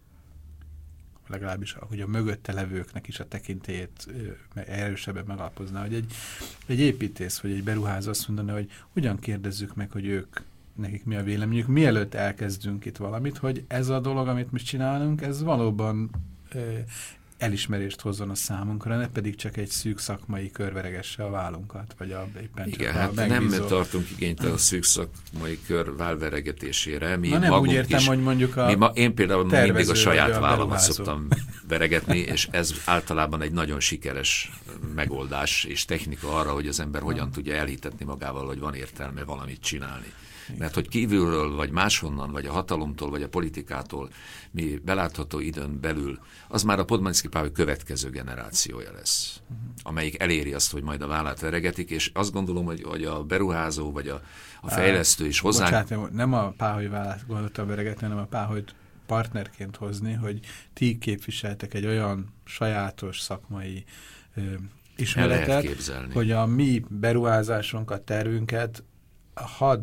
A: legalábbis hogy a mögötte levőknek is a tekintélyét erősebben megalapozná, hogy egy építész vagy egy beruházó azt mondaná, hogy ugyan kérdezzük meg, hogy nekik mi a véleményük, mielőtt elkezdünk itt valamit, hogy ez a dolog, amit mi csinálunk, ez valóban elismerést hozzon a számunkra, ne pedig csak egy szűk szakmai körveregesse a vállunkat, vagy éppen
C: igen,
A: csak
C: hát
A: a megbízó.
C: nem tartunk igényt a szűk szakmai kör válveregetésére. Mi
A: nem úgy értem, hogy mondjuk
C: én például mindig a saját vállamat szoktam veregetni, és ez általában egy nagyon sikeres megoldás és technika arra, hogy az ember hogyan tudja elhitetni magával, hogy van értelme valamit csinálni. Mert hogy kívülről, vagy máshonnan, vagy a hatalomtól, vagy a politikától mi belátható időn belül, az már a Podmanický páholy következő generációja lesz, amelyik eléri azt, hogy majd a vállát veregetik, és azt gondolom, hogy a beruházó, vagy a fejlesztő is hozzánk...
A: Bocsánat, nem a páholy vállát gondoltam veregetni, hanem a páholyt partnerként hozni, hogy ti képviseltek egy olyan sajátos szakmai ismeretet, hogy a mi beruházásunkat, tervünket hadd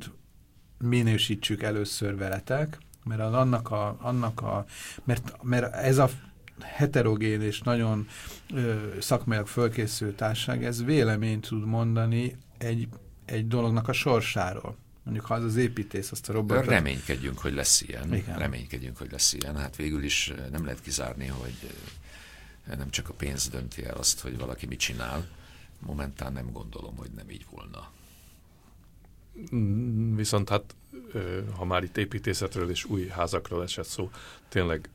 A: minősítsük először veletek, mert mert ez a heterogén és nagyon szakmailag fölkészült társaság, ez véleményt tud mondani egy dolognak a sorsáról. Mondjuk, ha az építész azt a robotot...
C: Reménykedjünk, hogy lesz ilyen.
A: Igen.
C: Reménykedjünk, hogy lesz ilyen. Hát végül is nem lehet kizárni, hogy nem csak a pénz dönti el azt, hogy valaki mit csinál. Momentán nem gondolom, hogy nem így volna.
D: Viszont hát, ha már itt építészetről és új házakról esett szó, tényleg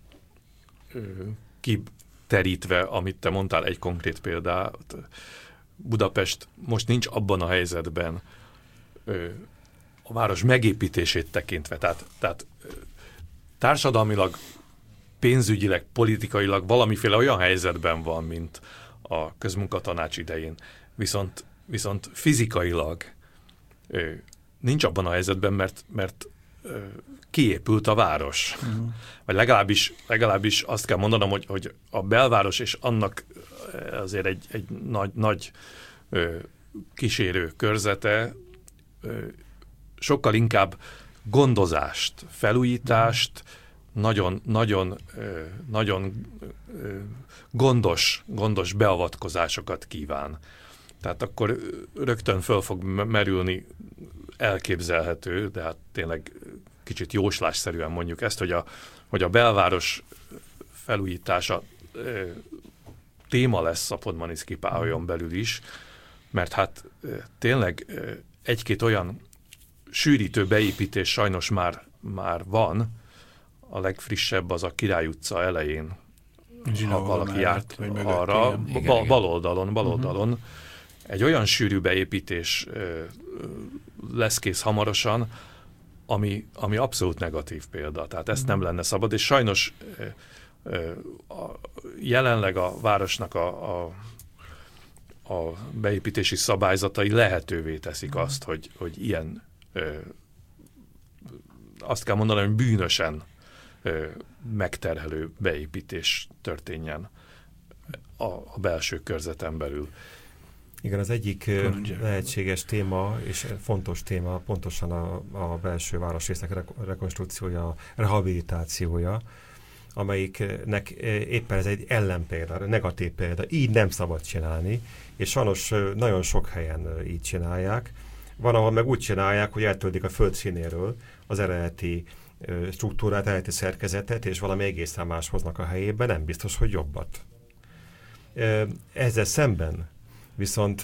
D: kiterítve, amit te mondtál, egy konkrét példát, Budapest most nincs abban a helyzetben, a város megépítését tekintve, tehát társadalmilag, pénzügyileg, politikailag valamiféle olyan helyzetben van, mint a közmunkatanács idején, viszont fizikailag nincs abban a helyzetben, mert kiépült a város. Vagy legalábbis azt kell mondanom, hogy a belváros és annak azért egy nagy kísérő körzete sokkal inkább gondozást, felújítást, nagyon gondos beavatkozásokat kíván. Tehát akkor rögtön föl fog merülni, elképzelhető, de hát tényleg kicsit jóslásszerűen mondjuk ezt, hogy a belváros felújítása téma lesz a Podmaniszky Páholyon belül is, mert hát tényleg egy-két olyan sűrítő beépítés sajnos már van, a legfrissebb az a Király utca elején, ha valaki járt arra, bal oldalon. Egy olyan sűrű beépítés lesz kész hamarosan, ami abszolút negatív példa. Tehát ezt nem lenne szabad, és sajnos jelenleg a városnak a beépítési szabályzatai lehetővé teszik azt, hogy ilyen, azt kell mondanom, hogy bűnösen megterhelő beépítés történjen a belső körzeten belül.
B: Igen, az egyik lehetséges téma, és fontos téma pontosan a belső városrésznek rekonstrukciója, a rehabilitációja, amelyiknek éppen ez egy ellenpélda, negatív példa. Így nem szabad csinálni, és sajnos nagyon sok helyen így csinálják. Van, ahol meg úgy csinálják, hogy eltöltik a föld színéről az eredeti struktúrát, eredeti szerkezetet, és valami egészen más hoznak a helyébe, nem biztos, hogy jobbat. Ezzel szemben viszont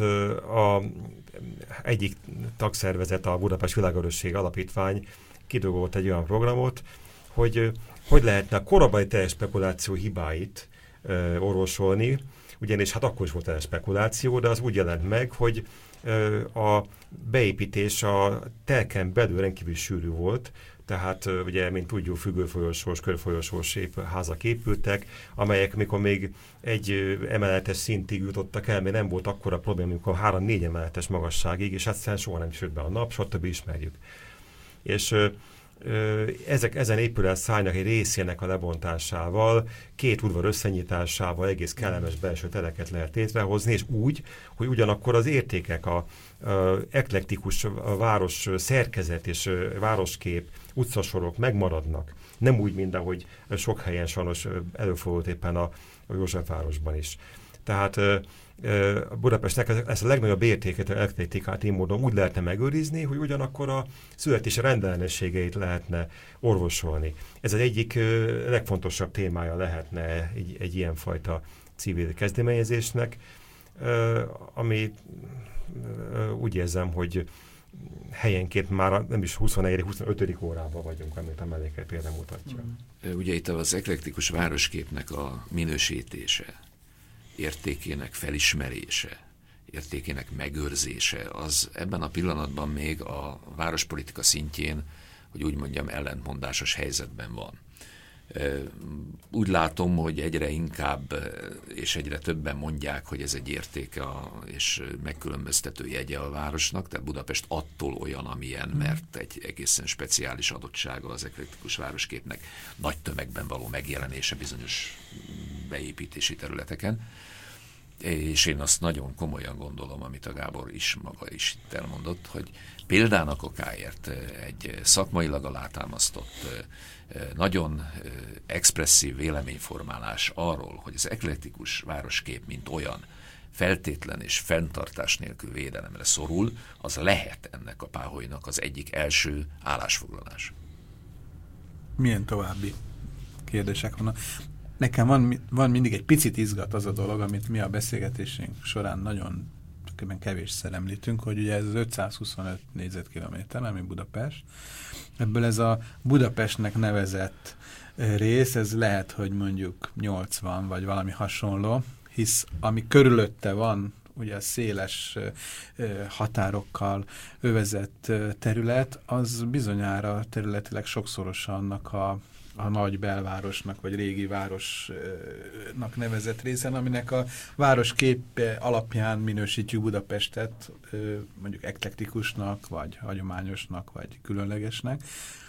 B: egyik tagszervezet, a Budapest Világörökség Alapítvány kidolgozott egy olyan programot, hogy lehetne a korabeli teljes-spekuláció hibáit orvosolni, ugyanis hát akkor is volt teljes-spekuláció, de az úgy jelent meg, hogy a beépítés a telken belül rendkívül sűrű volt, tehát ugye, mint tudjuk, függőfolyosós, körfolyosós házak épültek, amelyek mikor még egy emeletes szintig jutottak el, mert nem volt akkora probléma, amikor 3-4 emeletes magasságig, és egyszerűen soha nem sült be a nap, stb. Ismerjük. És ezen épületszárnyak egy részének a lebontásával, 2 udvar összenyitásával egész kellemes belső tereket lehet létrehozni, és úgy, hogy ugyanakkor az értékek, a eklektikus város szerkezet és városkép, utcasorok megmaradnak. Nem úgy, mint ahogy sok helyen sajnos előfordult éppen a Józsefvárosban is. Tehát Budapestnek ezt a legnagyobb értéket, eklektikát én módon úgy lehetne megőrizni, hogy ugyanakkor a születési rendellenességeit lehetne orvosolni. Ez az egyik legfontosabb témája lehetne egy ilyenfajta civil kezdeményezésnek, ami úgy érzem, hogy helyenként már nem is 24.-25. órában vagyunk, amit a mellékely példa mutatja.
C: Ugye itt az eklektikus városképnek a minősítése, értékének felismerése, értékének megőrzése, az ebben a pillanatban még a várospolitika szintjén, hogy úgy mondjam, ellentmondásos helyzetben van. Úgy látom, hogy egyre inkább és egyre többen mondják, hogy ez egy értéke és megkülönböztető jegye a városnak, tehát Budapest attól olyan, amilyen, mert egy egészen speciális adottsága az eklektikus városképnek nagy tömegben való megjelenése bizonyos beépítési területeken. és én azt nagyon komolyan gondolom, amit a Gábor is maga is itt elmondott, hogy példának okáért egy szakmailag alátámasztott, nagyon expresszív véleményformálás arról, hogy az eklektikus városkép, mint olyan, feltétlen és fenntartás nélkül védelemre szorul, az lehet ennek a Páholynak az egyik első állásfoglalás.
A: Milyen további kérdések vannak? Nekem van mindig egy picit izgat az a dolog, amit mi a beszélgetésünk során nagyon kevésszer említünk, hogy ugye ez az 525 négyzetkilométer, ami Budapest. Ebből ez a Budapestnek nevezett rész, ez lehet, hogy mondjuk 80 vagy valami hasonló, hisz ami körülötte van, ugye a széles határokkal övezett terület, az bizonyára területileg sokszorosan annak a nagy belvárosnak, vagy régi városnak nevezett részen, aminek a városkép alapján minősítjük Budapestet mondjuk eklektikusnak, vagy hagyományosnak, vagy különlegesnek.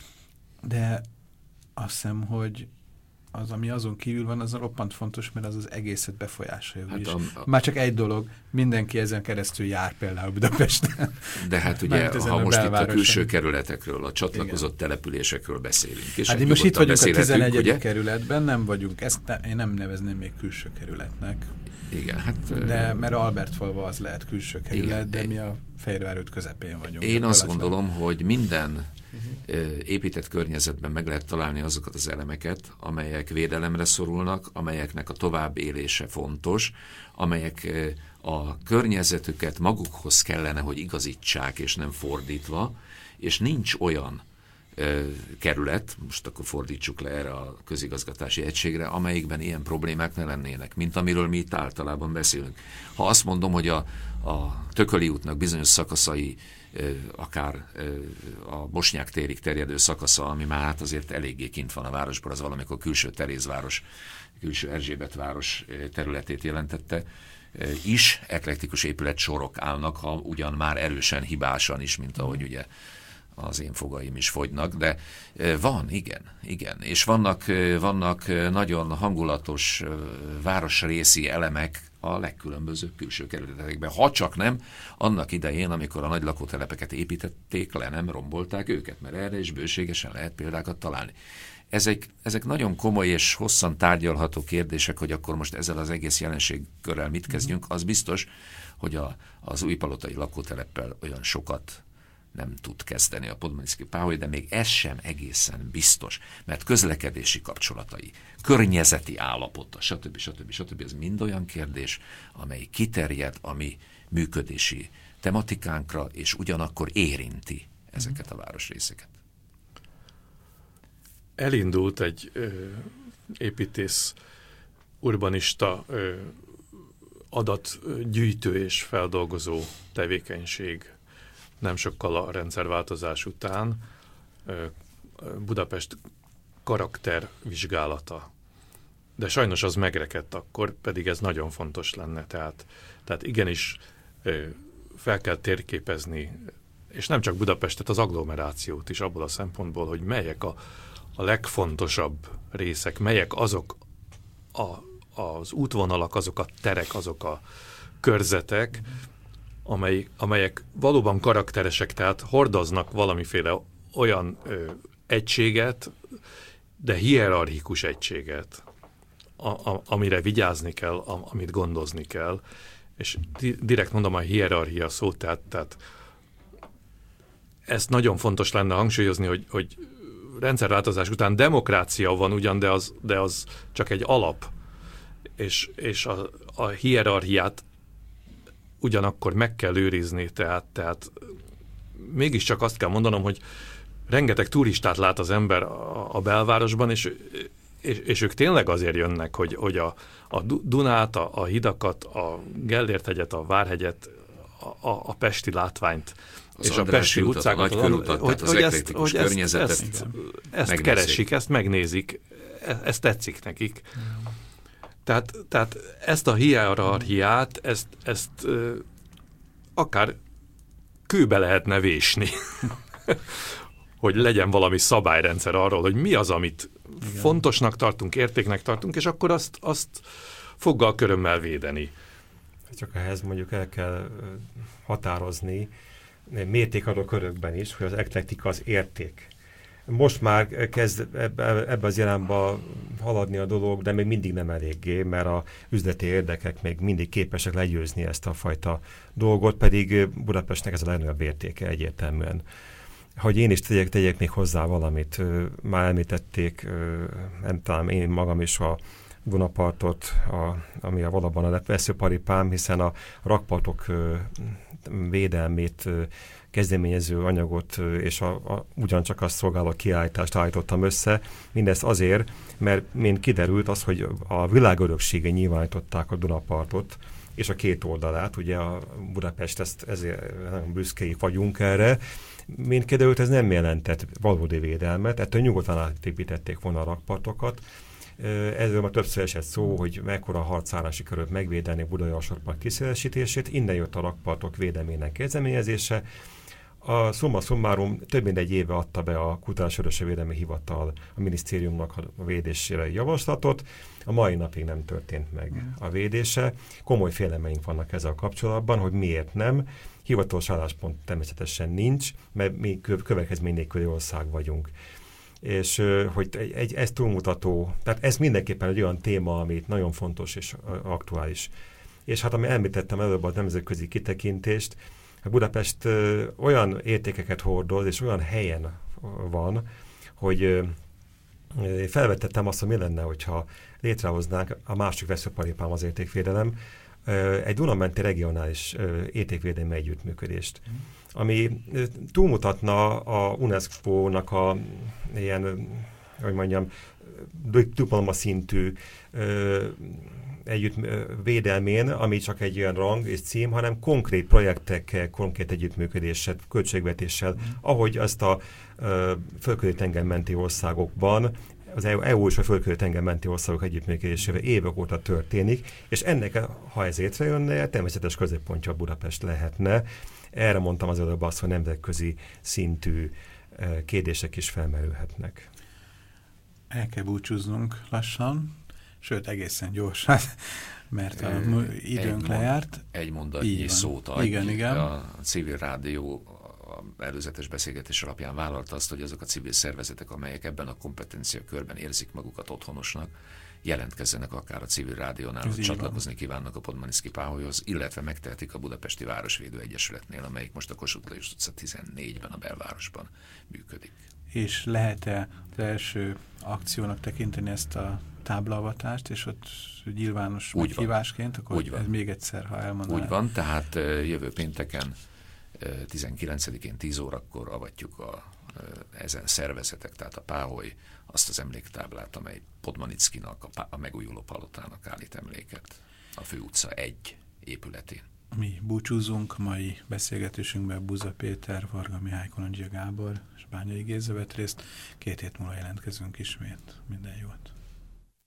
A: De azt hiszem, hogy az, ami azon kívül van, az roppant fontos, mert az az egészet befolyásolja. Hát már csak egy dolog, mindenki ezen keresztül jár például Budapesten.
C: De hát ugye, ha most itt a külső kerületekről, a csatlakozott településekről beszélünk. És
A: hát most itt vagyunk a 11. Ugye? Kerületben, nem vagyunk, ezt én nem nevezném még külső kerületnek.
C: Igen, hát...
A: De, mert Albertfalva az lehet külső kerület, igen, de mi a Fehérvár út közepén vagyunk.
C: Én azt gondolom, hogy minden épített környezetben meg lehet találni azokat az elemeket, amelyek védelemre szorulnak, amelyeknek a továbbélése fontos, amelyek a környezetüket magukhoz kellene, hogy igazítsák, és nem fordítva, és nincs olyan kerület, most akkor fordítsuk le erre a közigazgatási egységre, amelyikben ilyen problémák ne lennének, mint amiről mi itt általában beszélünk. Ha azt mondom, hogy a Tököli útnak bizonyos szakaszai, akár a Bosnyák térig terjedő szakasza, ami már hát azért eléggé kint van a városból, az valamikor külső Terézváros, külső Erzsébetváros területét jelentette, is eklektikus épületsorok állnak, ha ugyan már erősen hibásan is, mint ahogy ugye az én fogaim is fogynak, de van, igen. És vannak nagyon hangulatos városrészi elemek a legkülönbözőbb külső kerületekben. Ha csak nem, annak idején, amikor a nagy lakótelepeket építették, le nem rombolták őket, mert erre is bőségesen lehet példákat találni. Ezek nagyon komoly és hosszan tárgyalható kérdések, hogy akkor most ezzel az egész jelenségkörrel mit kezdjünk. Az biztos, hogy az újpalotai lakóteleppel olyan sokat nem tud kezdeni a Podmaniszki Páholy, de még ez sem egészen biztos, mert közlekedési kapcsolatai, környezeti állapota, stb. Ez mind olyan kérdés, amely kiterjed a mi működési tematikánkra, és ugyanakkor érinti ezeket a városrészeket.
D: Elindult egy építész, urbanista adatgyűjtő és feldolgozó tevékenység nem sokkal a rendszerváltozás után, Budapest karaktervizsgálata. De sajnos az megrekedt akkor, pedig ez nagyon fontos lenne. Tehát igenis fel kell térképezni, és nem csak Budapestet, az agglomerációt is abból a szempontból, hogy melyek a legfontosabb részek, melyek azok az útvonalak, azok a terek, azok a körzetek, amelyek valóban karakteresek, tehát hordoznak valamiféle olyan egységet, de hierarchikus egységet, amire vigyázni kell, amit gondozni kell. És direkt mondom a hierarchia szót, tehát ezt nagyon fontos lenne hangsúlyozni, hogy rendszerváltozás után demokrácia van ugyan, de az csak egy alap, és a hierarchiát ugyanakkor meg kell őrizni, tehát mégiscsak azt kell mondanom, hogy rengeteg turistát lát az ember a belvárosban, és ők tényleg azért jönnek, hogy a Dunát, a hidakat, a Gellért-hegyet, a Várhegyet, a pesti látványt, és a pesti utcákat,
C: hogy
D: ezt keresik, ezt megnézik, ezt tetszik nekik. Tehát ezt a hierarchiát, ezt akár kőbe lehetne vésni, hogy legyen valami szabályrendszer arról, hogy mi az, amit fontosnak tartunk, értéknek tartunk, és akkor azt foggal körömmel védeni.
B: Csak ehhez mondjuk el kell határozni mértékadó körökben is, hogy az eklektika az érték. Most már kezd ebbe az irányba haladni a dolog, de még mindig nem eléggé, mert a üzleti érdekek még mindig képesek legyőzni ezt a fajta dolgot, pedig Budapestnek ez a legnagyobb értéke egyértelműen. Hogy én is tegyek még hozzá valamit, már említették, nem talán én magam is a Dunapartot, ami valóban a veszőparipám, hiszen a rakpartok védelmét kezdeményező anyagot és ugyancsak a szolgáló kiállítást állítottam össze. Mindezt azért, mert mint kiderült az, hogy a világöröksége nyilvánították a Dunapartot, és a két oldalát, ugye a Budapest, ezért nagyon büszkék vagyunk erre, mint kiderült, ez nem jelentett valódi védelmet, ettől nyugodtan átépítették volna a rakpartokat. Ezzel már többször esett szó, hogy mekkora harcára sikerült megvédeni Budai alsórakpart kiszélesítését, innen jött a rakpartok védelmének kezdeményezése. A summa summarum több mint egy éve adta be a Kulturális Örökségvédelmi Hivatal a minisztériumnak a védésére javaslatot. A mai napig nem történt meg a védése. Komoly félelmeink vannak ezzel kapcsolatban, hogy miért nem. Hivatalos álláspont természetesen nincs, mert mi következmény nélküli ország vagyunk. És hogy ez túlmutató, tehát ez mindenképpen egy olyan téma, ami nagyon fontos és aktuális. És hát, ami említettem előbb a nemzetközi kitekintést, Budapest olyan értékeket hordoz, és olyan helyen van, hogy felvetettem azt, hogy mi lenne, hogyha létrehoznánk a másik veszőparipám az értékvédelem, egy Duna-menti regionális értékvédelmi együttműködést, ami túlmutatna a UNESCO-nak a ilyen, hogy mondjam, diploma szintű védelmén, ami csak egy olyan rang és cím, hanem konkrét projektekkel, konkrét együttműködéssel, költségvetéssel, ahogy azt a földközi tenger menti országokban, az EU és a földközi tenger menti országok együttműködésével évek óta történik, és ennek, ha ez létrejönne, természetes középpontja Budapest lehetne. Erre mondtam az előbb azt, hogy nemzetközi szintű kérdések is felmerülhetnek.
A: El kell búcsúznunk lassan, sőt egészen gyorsan, mert a időnk lejárt.
C: Egy mondatnyi szót adj.
A: Igen.
C: A civil rádió a előzetes beszélgetés alapján vállalta azt, hogy azok a civil szervezetek, amelyek ebben a kompetencia körben érzik magukat otthonosnak, jelentkezzenek akár a civil rádiónál, hogy csatlakozni kívánnak a Podmaniszky Páholyhoz, illetve megtehetik a Budapesti Városvédő Egyesületnél, amelyik most a Kossuth Lajos utca 14-ben a belvárosban működik.
A: És lehet-e az első akciónak tekinteni ezt a táblaavatást, és ott nyilvános meghívásként, akkor ez még egyszer, ha elmondaná.
C: Úgy van, tehát jövő pénteken 19-én 10 órakor avatjuk ezen szervezetek, tehát a Páholy, azt az emléktáblát, amely Podmaniszkynak, a megújuló palotának állít emléket a Főutca 1 épületén.
A: Mi búcsúzunk, mai beszélgetésünkben Buza Péter, Varga Mihály, Kolondzsia Gábor és Bányai Géza vett részt. 2 hét múlva jelentkezünk ismét. Minden jót!